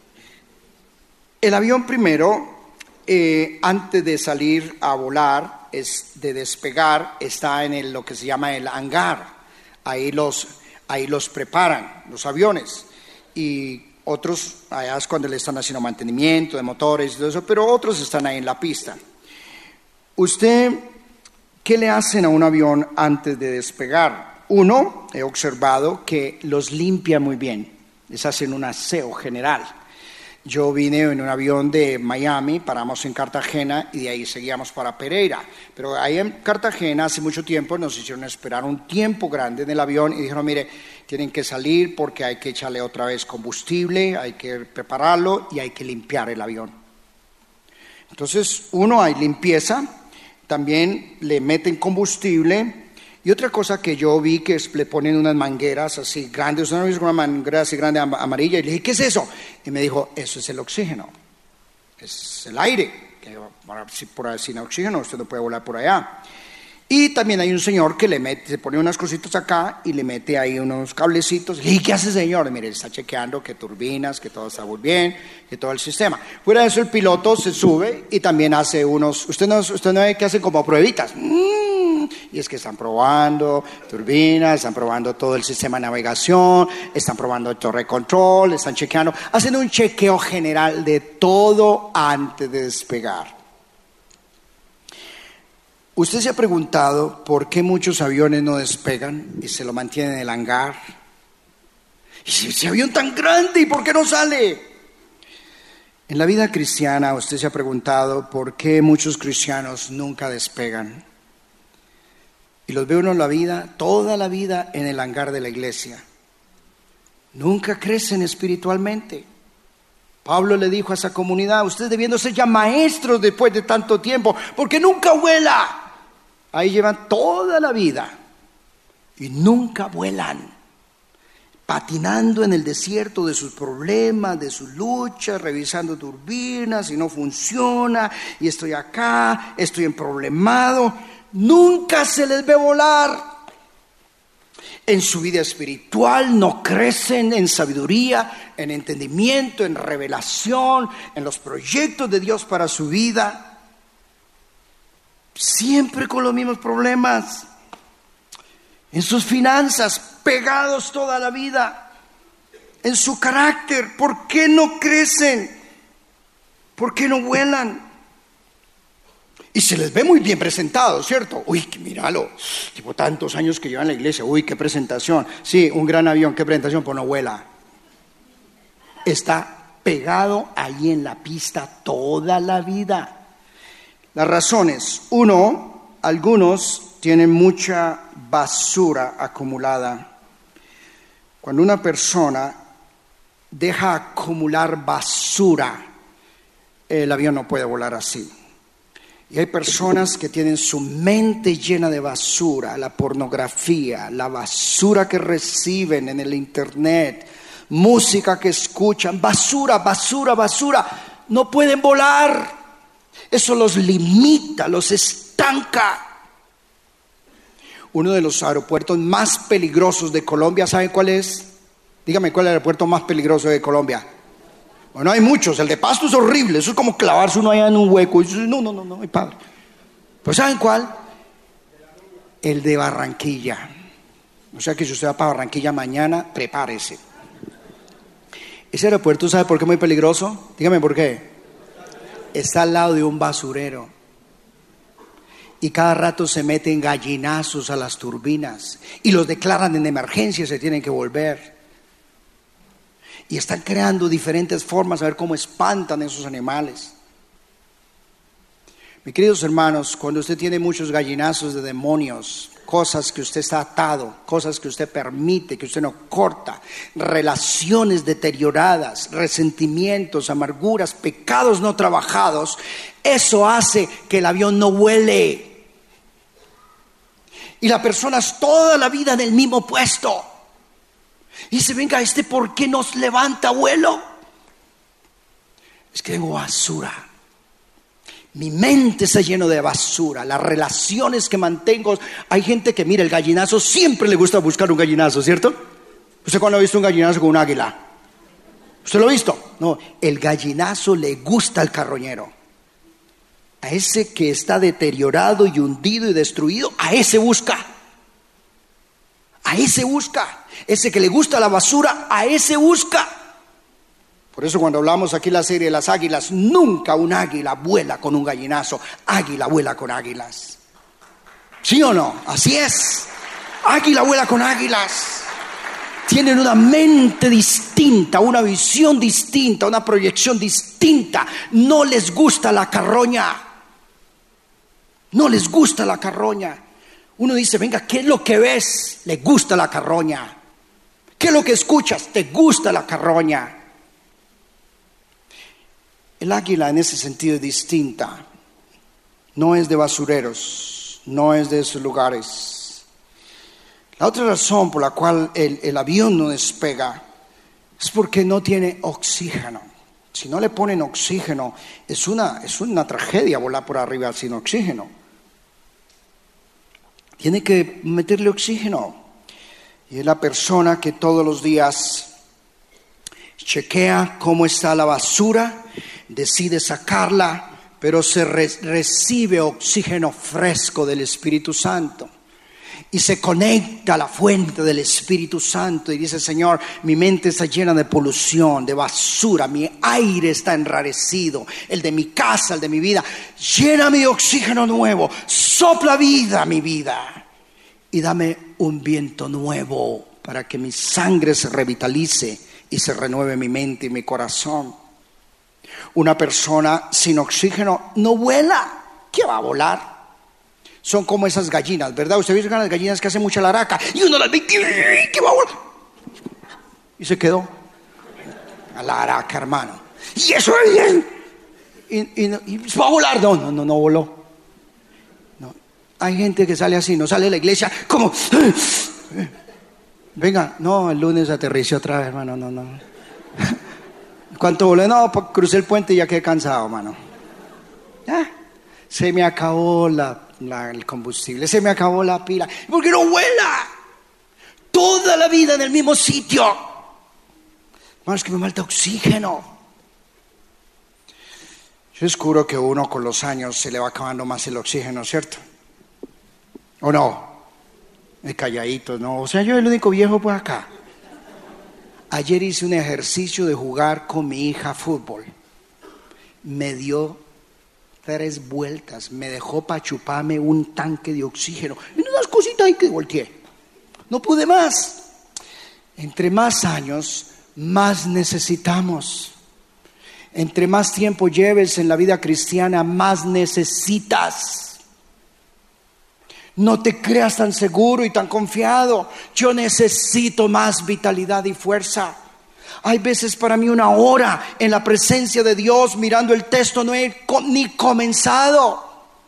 El avión primero, antes de salir a volar, de despegar, está en lo que se llama el hangar. Ahí los preparan, los aviones, y otros, allá es cuando le están haciendo mantenimiento de motores y todo eso, pero otros están ahí en la pista. ¿Usted qué le hacen a un avión antes de despegar? Uno, he observado que los limpia muy bien, les hacen un aseo general. Yo vine en un avión de Miami, paramos en Cartagena y de ahí seguíamos para Pereira. Pero ahí en Cartagena hace mucho tiempo nos hicieron esperar un tiempo grande en el avión y dijeron: mire, tienen que salir porque hay que echarle otra vez combustible, hay que prepararlo y hay que limpiar el avión. Entonces, hay limpieza, también le meten combustible. Y otra cosa que yo vi, que le ponen unas mangueras así grandes, una manguera así grande amarilla, y le dije: ¿qué es eso? Y me dijo: eso es el oxígeno, es el aire, que sin oxígeno usted no puede volar por allá. Y también hay un señor que se pone unas cositas acá y le mete ahí unos cablecitos. Y ¿qué hace, señor? Y mire, está chequeando que turbinas, que todo está muy bien, que todo el sistema. Fuera de eso, el piloto se sube y también hace usted no ve que hacen como pruebitas. Y es que están probando turbinas, están probando todo el sistema de navegación, están probando el torre de control, están chequeando, haciendo un chequeo general de todo antes de despegar. ¿Usted se ha preguntado por qué muchos aviones no despegan y se lo mantienen en el hangar? ¿Y si ese avión tan grande, y por qué no sale? En la vida cristiana, ¿usted se ha preguntado por qué muchos cristianos nunca despegan? Y los ve uno toda la vida en el hangar de la iglesia. Nunca crecen espiritualmente. Pablo le dijo a esa comunidad: ustedes debiendo ser ya maestros después de tanto tiempo, porque nunca vuela. Ahí llevan toda la vida y nunca vuelan, patinando en el desierto de sus problemas, de sus luchas, revisando turbinas y no funciona, y estoy acá, estoy emproblemado. Nunca se les ve volar. En su vida espiritual no crecen en sabiduría, en entendimiento, en revelación, en los proyectos de Dios para su vida. Siempre con los mismos problemas. En sus finanzas, pegados toda la vida. En su carácter, ¿por qué no crecen? ¿Por qué no vuelan? Y se les ve muy bien presentados, ¿cierto? Uy, míralo, tipo tantos años que lleva en la iglesia. Uy, qué presentación. Sí, un gran avión, qué presentación, pues no vuela. Está pegado ahí en la pista toda la vida. Las razones: uno, algunos tienen mucha basura acumulada. Cuando una persona deja acumular basura, el avión no puede volar así. Y hay personas que tienen su mente llena de basura, la pornografía, la basura que reciben en el internet, música que escuchan, basura, basura, basura. No pueden volar. Eso los limita, los estanca. Uno de los aeropuertos más peligrosos de Colombia, ¿saben cuál es? Dígame, ¿cuál es el aeropuerto más peligroso de Colombia? Bueno, hay muchos. El de Pasto es horrible. Eso es como clavarse uno allá en un hueco. No, mi padre. Pues ¿saben cuál? El de Barranquilla. O sea que si usted va para Barranquilla mañana, prepárese. Ese aeropuerto, ¿sabe por qué es muy peligroso? Dígame por qué. Está al lado de un basurero. Y cada rato se meten gallinazos a las turbinas. Y los declaran en emergencia, se tienen que volver. Y están creando diferentes formas a ver cómo espantan a esos animales. Mis queridos hermanos, cuando usted tiene muchos gallinazos de demonios, cosas que usted está atado, cosas que usted permite, que usted no corta, relaciones deterioradas, resentimientos, amarguras, pecados no trabajados, eso hace que el avión no vuele. Y la persona es toda la vida en el mismo puesto. Y dice, venga, ¿por qué nos levanta vuelo? Es que tengo basura. Mi mente está lleno de basura. Las relaciones que mantengo. Hay gente que, mira, el gallinazo siempre le gusta buscar un gallinazo, ¿cierto? ¿Usted cuándo ha visto un gallinazo con un águila? ¿Usted lo ha visto? No, el gallinazo le gusta al carroñero. A ese que está deteriorado y hundido y destruido, a ese busca. A ese busca. Ese que le gusta la basura, a ese busca. Por eso cuando hablamos aquí la serie de las águilas, nunca un águila vuela con un gallinazo. Águila vuela con águilas. ¿Sí o no? Así es. Águila vuela con águilas. Tienen una mente distinta, una visión distinta, una proyección distinta. No les gusta la carroña. No les gusta la carroña. Uno dice, venga, ¿qué es lo que ves? Le gusta la carroña. ¿Qué es lo que escuchas? Te gusta la carroña. El águila en ese sentido es distinta. No es de basureros, no es de esos lugares. La otra razón por la cual el avión no despega es porque no tiene oxígeno. Si no le ponen oxígeno, es una tragedia volar por arriba sin oxígeno. Tiene que meterle oxígeno. Y es la persona que todos los días chequea cómo está la basura, decide sacarla, pero se recibe oxígeno fresco del Espíritu Santo. Y se conecta a la fuente del Espíritu Santo y dice, Señor, mi mente está llena de polución, de basura, mi aire está enrarecido, el de mi casa, el de mi vida. Lléname de oxígeno nuevo, sopla vida a mi vida y dame un viento nuevo para que mi sangre se revitalice y se renueve mi mente y mi corazón. Una persona sin oxígeno no vuela. ¿Qué va a volar? Son como esas gallinas, ¿verdad? Usted vio las gallinas que hacen mucha laraca y uno las ve, ¿qué va a volar? Y se quedó a la laraca, hermano. Y eso es bien. Y va a volar. No voló. No. Hay gente que sale así, no sale de la iglesia como... Venga, no, el lunes aterricé otra vez, hermano, no. ¿Cuánto volé? No, crucé el puente y ya quedé cansado, hermano. Se me acabó el combustible, se me acabó la pila. ¿Por qué no vuela? Toda la vida en el mismo sitio. Hermano, es que me falta oxígeno. Yo descubro que uno con los años se le va acabando más el oxígeno, ¿cierto? ¿O no? Es calladito, ¿no? O sea, yo soy el único viejo por acá. Ayer hice un ejercicio de jugar con mi hija fútbol. me dio 3 vueltas, me dejó para chuparme un tanque de oxígeno. Y unas cositas ahí que volteé. No pude más. Entre más años, más necesitamos. Entre más tiempo lleves en la vida cristiana, más necesitas. No te creas tan seguro y tan confiado. Yo necesito más vitalidad y fuerza. Hay veces para mí 1 hora en la presencia de Dios mirando el texto no he ni comenzado.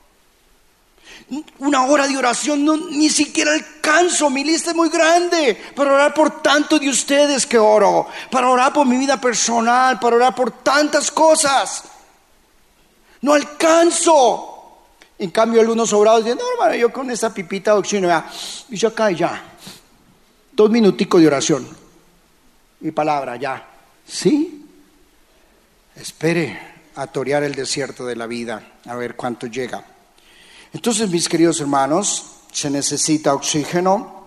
1 hora de oración ni siquiera alcanzo. Mi lista es muy grande para orar por tanto de ustedes que oro, para orar por mi vida personal, para orar por tantas cosas. No alcanzo. En cambio algunos sobrados dicen, no hermano, yo con esa pipita de oxígeno y yo acá y ya 2 minuticos de oración y palabra ya. ¿Sí? Espere a torear el desierto de la vida, a ver cuánto llega. Entonces, mis queridos hermanos, se necesita oxígeno.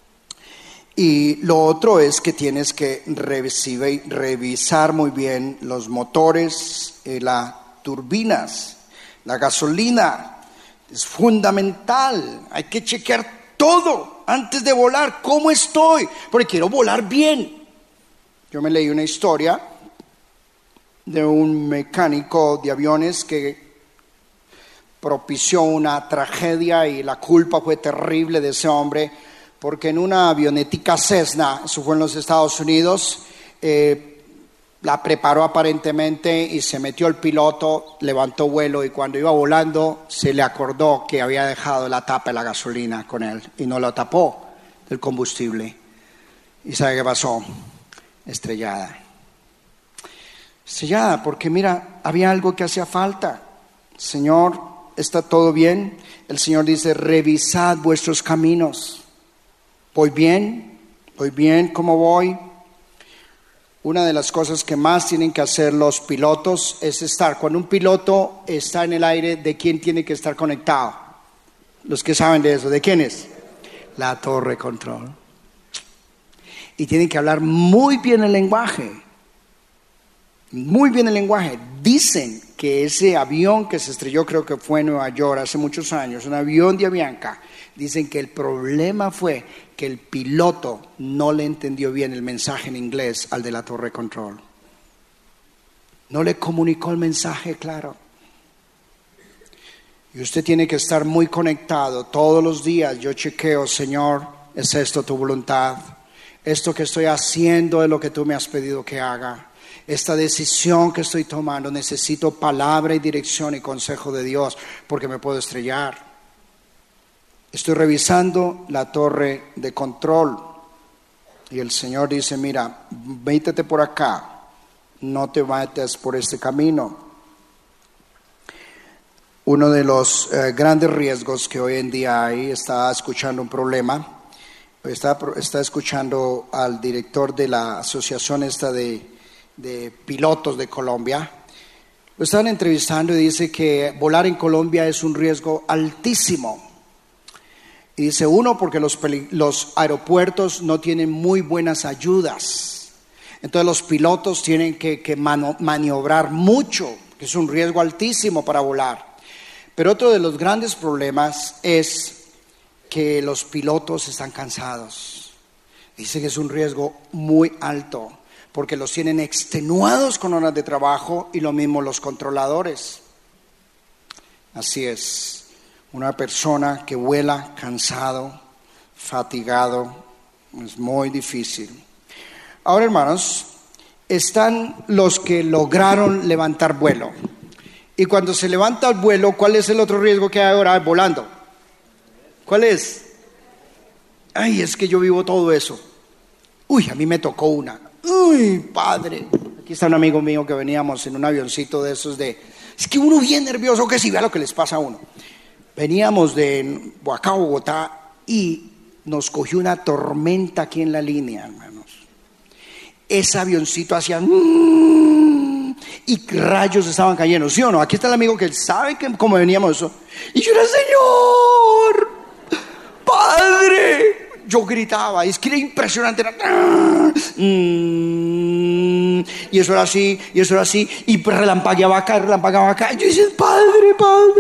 Y lo otro es que tienes que revisar muy bien los motores, las turbinas, la gasolina. Es fundamental. Hay que chequear todo antes de volar. ¿Cómo estoy? Porque quiero volar bien. Yo me leí una historia de un mecánico de aviones que propició una tragedia y la culpa fue terrible de ese hombre, porque en una avionetica Cessna, eso fue en los Estados Unidos, la preparó aparentemente y se metió el piloto, levantó vuelo y cuando iba volando se le acordó que había dejado la tapa de la gasolina con él y no la tapó del combustible. ¿Y sabe qué pasó? Estrellada porque mira, había algo que hacía falta. Señor, ¿está todo bien? El Señor dice, revisad vuestros caminos. ¿Voy bien? ¿Cómo voy? Una de las cosas que más tienen que hacer los pilotos es cuando un piloto está en el aire, ¿de quién tiene que estar conectado? Los que saben de eso, ¿de quién es? La torre de control. Y tienen que hablar muy bien el lenguaje. Dicen que ese avión que se estrelló, creo que fue en Nueva York hace muchos años, un avión de Avianca, dicen que el problema fue que el piloto no le entendió bien el mensaje en inglés al de la torre de control. No le comunicó el mensaje claro. Y usted tiene que estar muy conectado todos los días. Yo chequeo, Señor, ¿es esto tu voluntad? Esto que estoy haciendo es lo que tú me has pedido que haga. Esta decisión que estoy tomando, necesito palabra y dirección y consejo de Dios, porque me puedo estrellar. Estoy revisando la torre de control y el Señor dice, mira, métete por acá, no te metas por este camino. Uno de los grandes riesgos que hoy en día hay, está escuchando un problema, está escuchando al director de la asociación esta de pilotos de Colombia. Lo estaban entrevistando y dice que volar en Colombia es un riesgo altísimo. Y dice, uno, porque los aeropuertos no tienen muy buenas ayudas. Entonces los pilotos tienen que maniobrar mucho, que es un riesgo altísimo para volar. Pero otro de los grandes problemas es que los pilotos están cansados. Dice que es un riesgo muy alto, porque los tienen extenuados con horas de trabajo y lo mismo los controladores. Así es. Una persona que vuela cansado, fatigado, es muy difícil. Ahora, hermanos, están los que lograron levantar vuelo. Y cuando se levanta el vuelo, ¿cuál es el otro riesgo que hay ahora volando? ¿Cuál es? Ay, es que yo vivo todo eso. Uy, a mí me tocó una. Uy, padre. Aquí está un amigo mío que veníamos en un avioncito de esos Es que uno bien nervioso, que si vea lo que les pasa a uno. Veníamos de acá a Bogotá y nos cogió una tormenta aquí en la línea, hermanos. Ese avioncito hacía y rayos estaban cayendo, ¿sí o no? Aquí está el amigo que sabe cómo veníamos eso. Y yo era, Señor, Padre. Yo gritaba, es que era impresionante. y eso era así, y eso era así, y relampagueaba acá, relampagueaba acá. Y yo decía, Padre.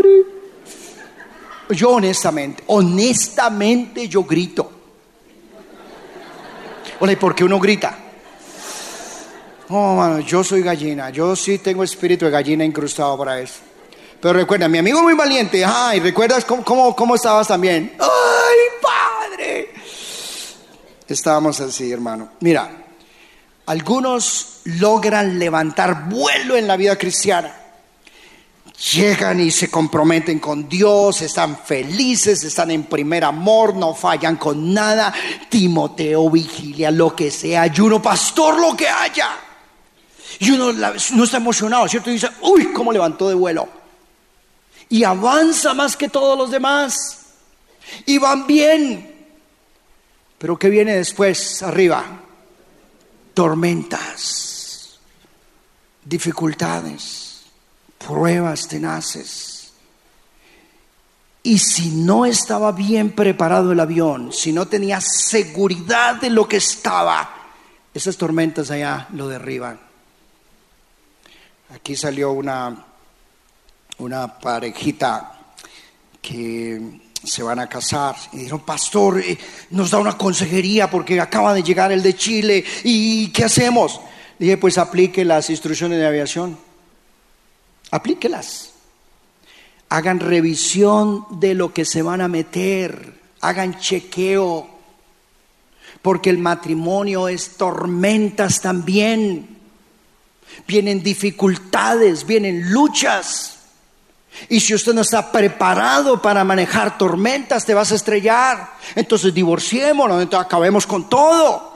Yo honestamente yo grito. Hola, ¿y por qué uno grita? Oh, mano, yo soy gallina. Yo sí tengo espíritu de gallina incrustado para eso. Pero recuerda, mi amigo muy valiente. Ay, ¿recuerdas cómo estabas también? ¡Ay, Padre! Estábamos así, hermano. Mira, algunos logran levantar vuelo en la vida cristiana. Llegan y se comprometen con Dios, están felices, están en primer amor, no fallan con nada. Timoteo, vigilia, lo que sea, ayuno, pastor, lo que haya. Y uno está emocionado, ¿cierto? Y dice, uy, cómo levantó de vuelo. Y avanza más que todos los demás. Y van bien. Pero ¿qué viene después, arriba? Tormentas, dificultades, pruebas tenaces. Y si no estaba bien preparado el avión, si no tenía seguridad de lo que estaba, esas tormentas allá lo derriban. Aquí salió una parejita que se van a casar y dijeron, pastor, nos da una consejería porque acaba de llegar el de Chile y ¿qué hacemos? Le dije, pues aplique las instrucciones de aviación, aplíquelas, hagan revisión de lo que se van a meter, hagan chequeo, porque el matrimonio es tormentas también, vienen dificultades, vienen luchas. Y si usted no está preparado para manejar tormentas, te vas a estrellar. Entonces divorciémonos, entonces acabemos con todo.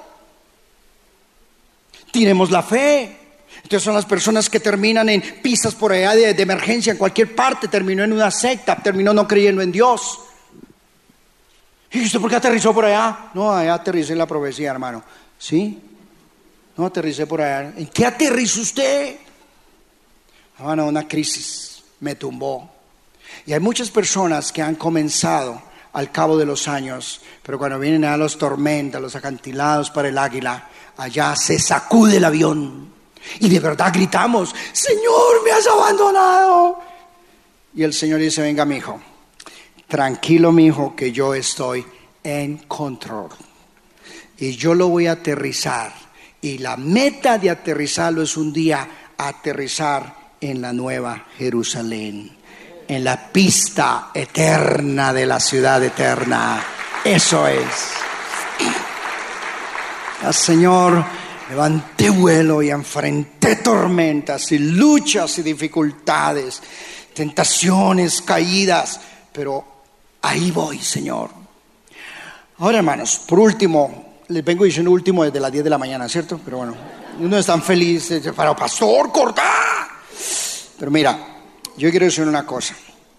Tiremos la fe. Entonces son las personas que terminan en pistas por allá de emergencia en cualquier parte. Terminó en una secta, terminó no creyendo en Dios. ¿Y usted por qué aterrizó por allá? No, allá aterricé en la profecía, hermano. ¿Sí? No aterricé por allá. ¿En qué aterrizó usted? Bueno, una crisis. Me tumbó. Y hay muchas personas que han comenzado al cabo de los años, pero cuando vienen a los tormentas, los acantilados para el águila, allá se sacude el avión y de verdad gritamos, Señor, me has abandonado. Y el Señor dice, venga mijo, tranquilo mijo, que yo estoy en control y yo lo voy a aterrizar, y la meta de aterrizarlo es un día aterrizar en la nueva Jerusalén, en la pista eterna de la ciudad eterna. Eso es. Señor, levanté vuelo y enfrenté tormentas y luchas y dificultades, tentaciones, caídas, pero ahí voy, Señor. Ahora, hermanos, por último, les vengo diciendo último desde las 10 de la mañana, ¿cierto? Pero bueno, uno es tan feliz, pero pastor, corta. Pero mira, yo quiero decir una cosa.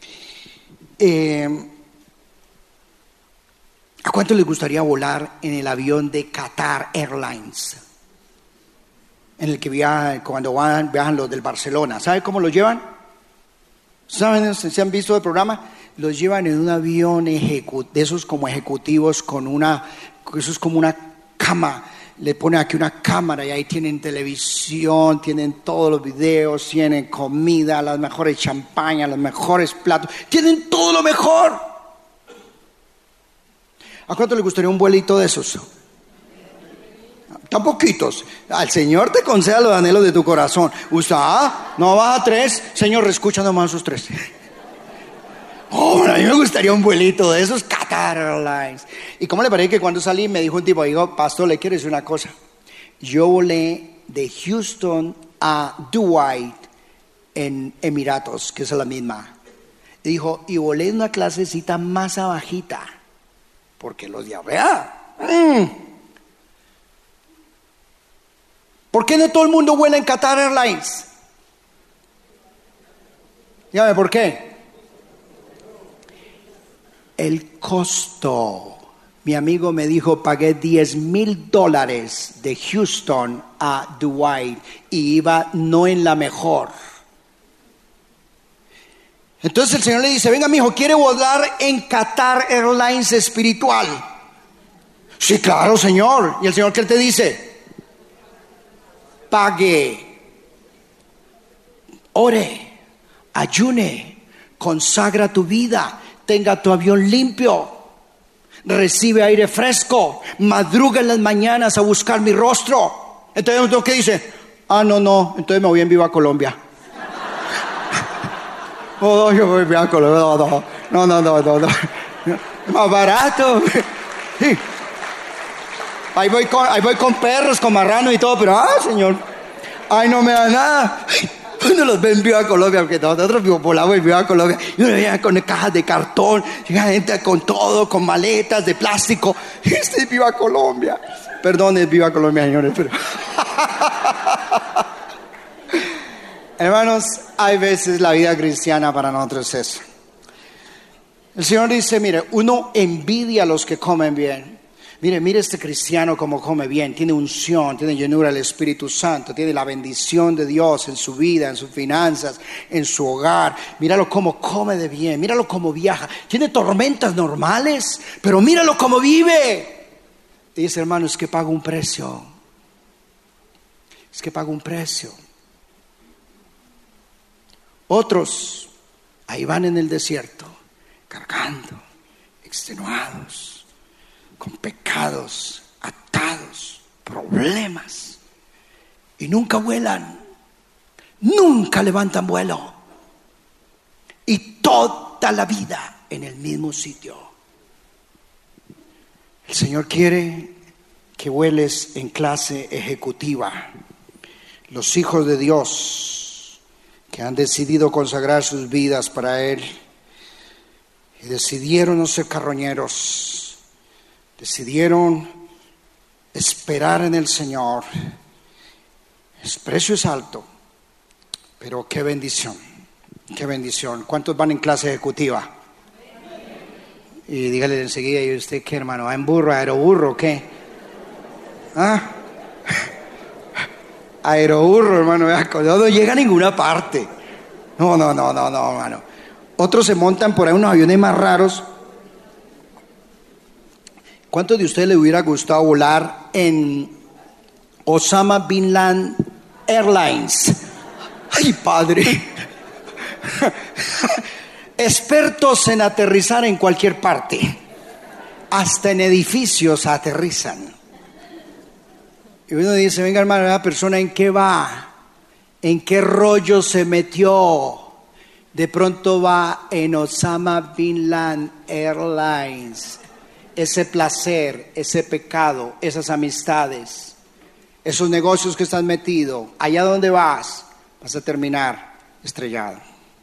¿A cuánto les gustaría volar en el avión de Qatar Airlines? En el que cuando viajan los del Barcelona. ¿Sabe cómo los llevan? ¿Saben? ¿Se han visto el programa? Los llevan en un avión de esos como ejecutivos eso es como una cama. Le ponen aquí una cámara y ahí tienen televisión, tienen todos los videos, tienen comida, las mejores champañas, los mejores platos, tienen todo lo mejor. ¿A cuánto le gustaría un vuelito de esos? Tan poquitos. Al Señor te conceda los anhelos de tu corazón. No vas a 3, Señor, escucha nomás esos 3. Oh, a mí me gustaría un vuelito de esos Qatar Airlines. ¿Y cómo le parece que cuando salí me dijo un tipo, digo, pastor, le quiero decir una cosa? Yo volé de Houston a Dubai en Emiratos, que es la misma. Y dijo, y volé en una clasecita más abajita, porque los de arriba. ¿Por qué no todo el mundo vuela en Qatar Airlines? Dígame, ¿por qué? El costo. Mi amigo me dijo, pagué $10,000 de Houston a Dubái y iba no en la mejor. Entonces el Señor le dice, venga mijo, ¿quiere volar en Qatar Airlines espiritual? Sí, claro, Señor. ¿Y el Señor qué te dice? pague, ore, ayune, consagra tu vida, tenga tu avión limpio, recibe aire fresco, madruga en las mañanas a buscar mi rostro. Entonces, ¿qué dice? No, entonces me voy en Viva Colombia. Yo voy en Viva Colombia. No. Más barato. Sí. Ahí voy con perros, con marranos y todo, pero señor, no me da nada. Uno los ve en Viva Colombia, porque nosotros volamos en Viva Colombia, y uno llega con cajas de cartón, llega gente con todo, con maletas de plástico. Este es Viva Colombia. Perdón, es Viva Colombia, señores, pero... Hermanos, hay veces la vida cristiana para nosotros es eso. El Señor dice, mire, uno envidia a los que comen bien. Mire este cristiano como come bien, tiene unción, tiene llenura del Espíritu Santo, tiene la bendición de Dios en su vida, en sus finanzas, en su hogar. Míralo como come de bien, míralo como viaja. Tiene tormentas normales, pero míralo como vive. Y dice, hermano, es que paga un precio. Es que paga un precio. Otros, ahí van en el desierto, cargando, extenuados, con pecados, atados, problemas, y nunca vuelan, nunca levantan vuelo, y toda la vida en el mismo sitio. El Señor quiere que vueles en clase ejecutiva. Los hijos de Dios que han decidido consagrar sus vidas para Él y decidieron no ser carroñeros, decidieron esperar en el Señor. El precio es alto, pero qué bendición, qué bendición. ¿Cuántos van en clase ejecutiva? Y dígale enseguida, ¿y usted qué, hermano? ¿Va en burro, aeroburro, qué? Aeroburro, hermano, no llega a ninguna parte. No, hermano. Otros se montan por ahí unos aviones más raros. ¿Cuántos de ustedes le hubiera gustado volar en Osama Bin Laden Airlines? ¡Ay, padre! Expertos en aterrizar en cualquier parte. Hasta en edificios aterrizan. Y uno dice, venga hermano, esa persona ¿en qué va? ¿En qué rollo se metió? De pronto va en Osama Bin Laden Airlines. Ese placer, ese pecado, esas amistades, esos negocios que estás metido, allá donde vas a terminar estrellado.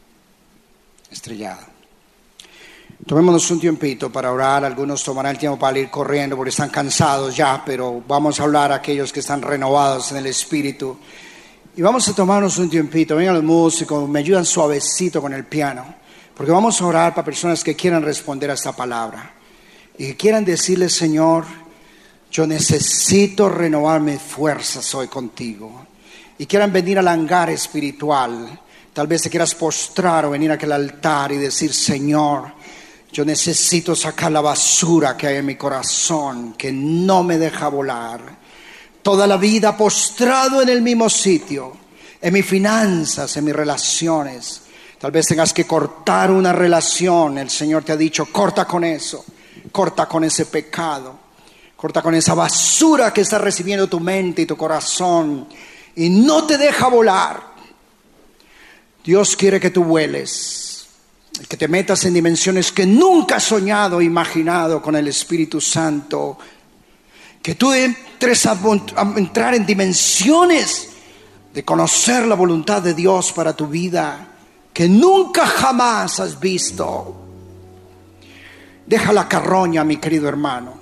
Tomémonos un tiempito para orar. Algunos tomarán el tiempo para ir corriendo porque están cansados ya, pero vamos a hablar a aquellos que están renovados en el Espíritu. Y vamos a tomarnos un tiempito. Vengan los músicos, me ayudan suavecito con el piano, porque vamos a orar para personas que quieran responder a esta palabra y que quieran decirle, Señor, yo necesito renovar mis fuerzas hoy contigo. Y quieran venir al hangar espiritual. Tal vez te quieras postrar o venir a aquel altar y decir, Señor, yo necesito sacar la basura que hay en mi corazón, que no me deja volar. Toda la vida postrado en el mismo sitio, en mis finanzas, en mis relaciones. Tal vez tengas que cortar una relación. El Señor te ha dicho, corta con eso, corta con ese pecado, corta con esa basura que está recibiendo tu mente y tu corazón y no te deja volar. Dios quiere que tú vueles, que te metas en dimensiones que nunca has soñado o imaginado con el Espíritu Santo, que tú entres a entrar en dimensiones de conocer la voluntad de Dios para tu vida que nunca jamás has visto. Deja la carroña, mi querido hermano.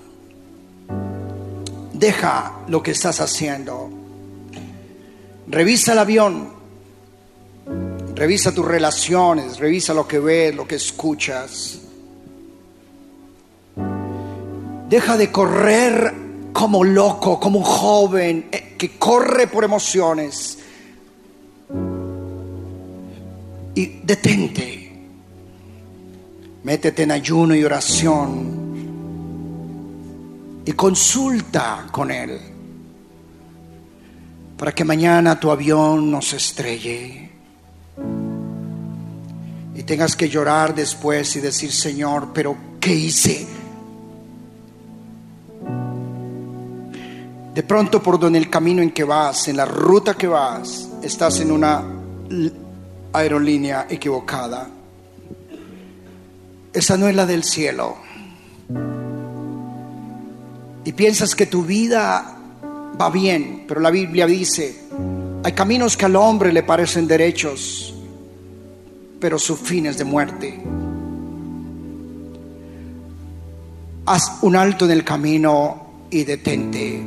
Deja lo que estás haciendo. Revisa el avión. Revisa tus relaciones, revisa lo que ves, lo que escuchas. Deja de correr como loco, como un joven que corre por emociones. Y detente. Métete en ayuno y oración. Y consulta con Él. para que mañana tu avión no se estrelle y tengas que llorar después y decir: Señor, ¿pero qué hice? De pronto, por donde el camino en que vas, en la ruta que vas, estás en una aerolínea equivocada. Esa no es la del cielo. Y piensas que tu vida va bien, pero la Biblia dice: hay caminos que al hombre le parecen derechos, pero su fin es de muerte. Haz un alto en el camino y detente.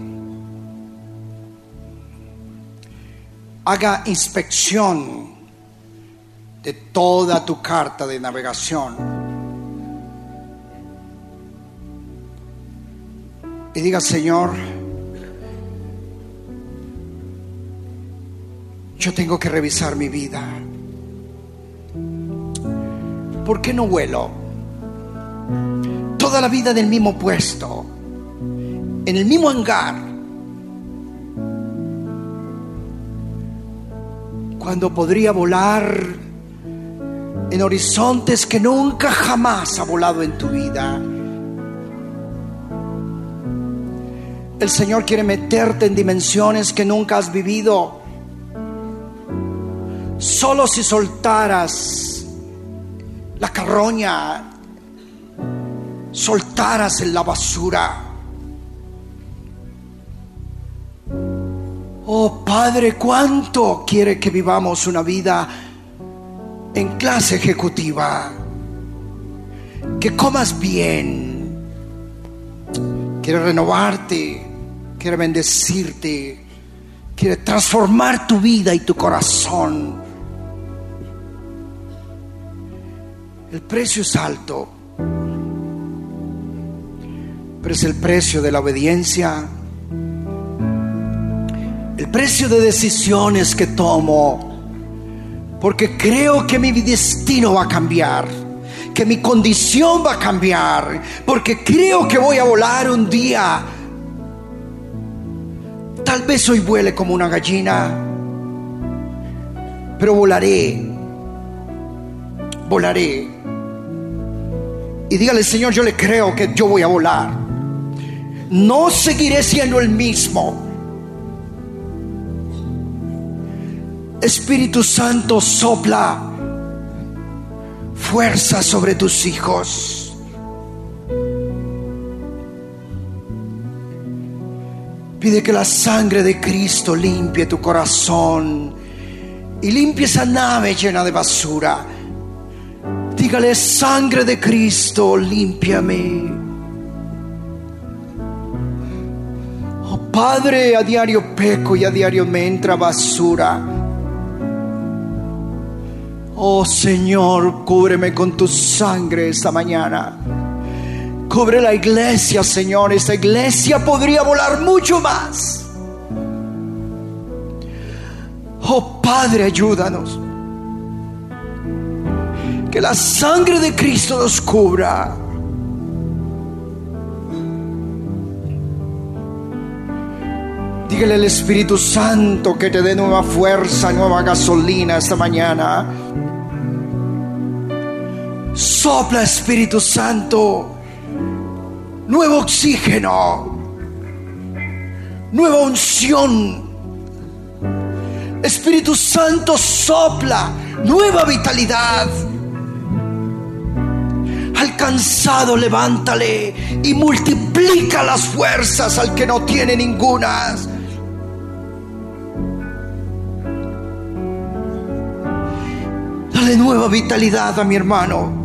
Haga inspección de toda tu carta de navegación y diga: Señor, yo tengo que revisar mi vida. ¿Por qué no vuelo? Toda la vida en el mismo puesto, en el mismo hangar, cuando podría volar en horizontes que nunca jamás ha volado en tu vida. El Señor quiere meterte en dimensiones que nunca has vivido. Solo si soltaras la carroña, soltaras en la basura. Oh Padre, ¿cuánto quiere que vivamos una vida en clase ejecutiva? Que comas bien. Quiere renovarte, quiere bendecirte, quiere transformar tu vida y tu corazón. El precio es alto, pero es el precio de la obediencia, el precio de decisiones que tomo, porque creo que mi destino va a cambiar, que mi condición va a cambiar, porque creo que voy a volar un día. Tal vez hoy vuele como una gallina, pero volaré. Y dígale: Señor, yo le creo que yo voy a volar. No seguiré siendo el mismo. Espíritu Santo, sopla fuerza sobre tus hijos. Pide que la sangre de Cristo limpie tu corazón y limpie esa nave llena de basura. Dígale: sangre de Cristo, límpiame. Oh Padre, a diario peco y a diario me entra basura. Oh Señor, cúbreme con tu sangre esta mañana. Cubre la iglesia, Señor. Esta iglesia podría volar mucho más. Oh Padre, ayúdanos. Que la sangre de Cristo nos cubra. Dígale al Espíritu Santo que te dé nueva fuerza, nueva gasolina esta mañana. Sopla, Espíritu Santo, nuevo oxígeno, nueva unción. Espíritu Santo, sopla nueva vitalidad. Al cansado levántale y multiplica las fuerzas al que no tiene ningunas. Dale nueva vitalidad a mi hermano.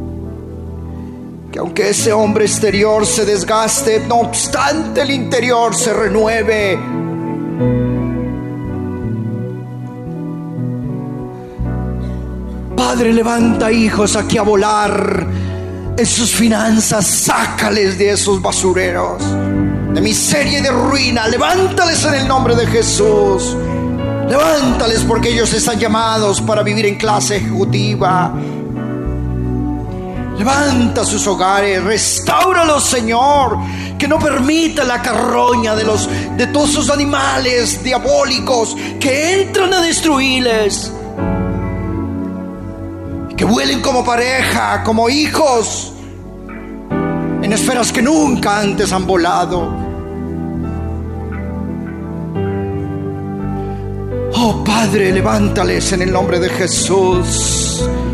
Que aunque ese hombre exterior se desgaste, no obstante el interior se renueve. Padre, levanta hijos aquí a volar en sus finanzas. Sácales de esos basureros de miseria y de ruina. Levántales en el nombre de Jesús. Levántales porque ellos están llamados para vivir en clase ejecutiva. Levanta sus hogares, restáuralos, Señor, que no permita la carroña de todos esos animales diabólicos que entran a destruirles, que vuelen como pareja, como hijos, en esferas que nunca antes han volado. Oh Padre, levántales en el nombre de Jesús.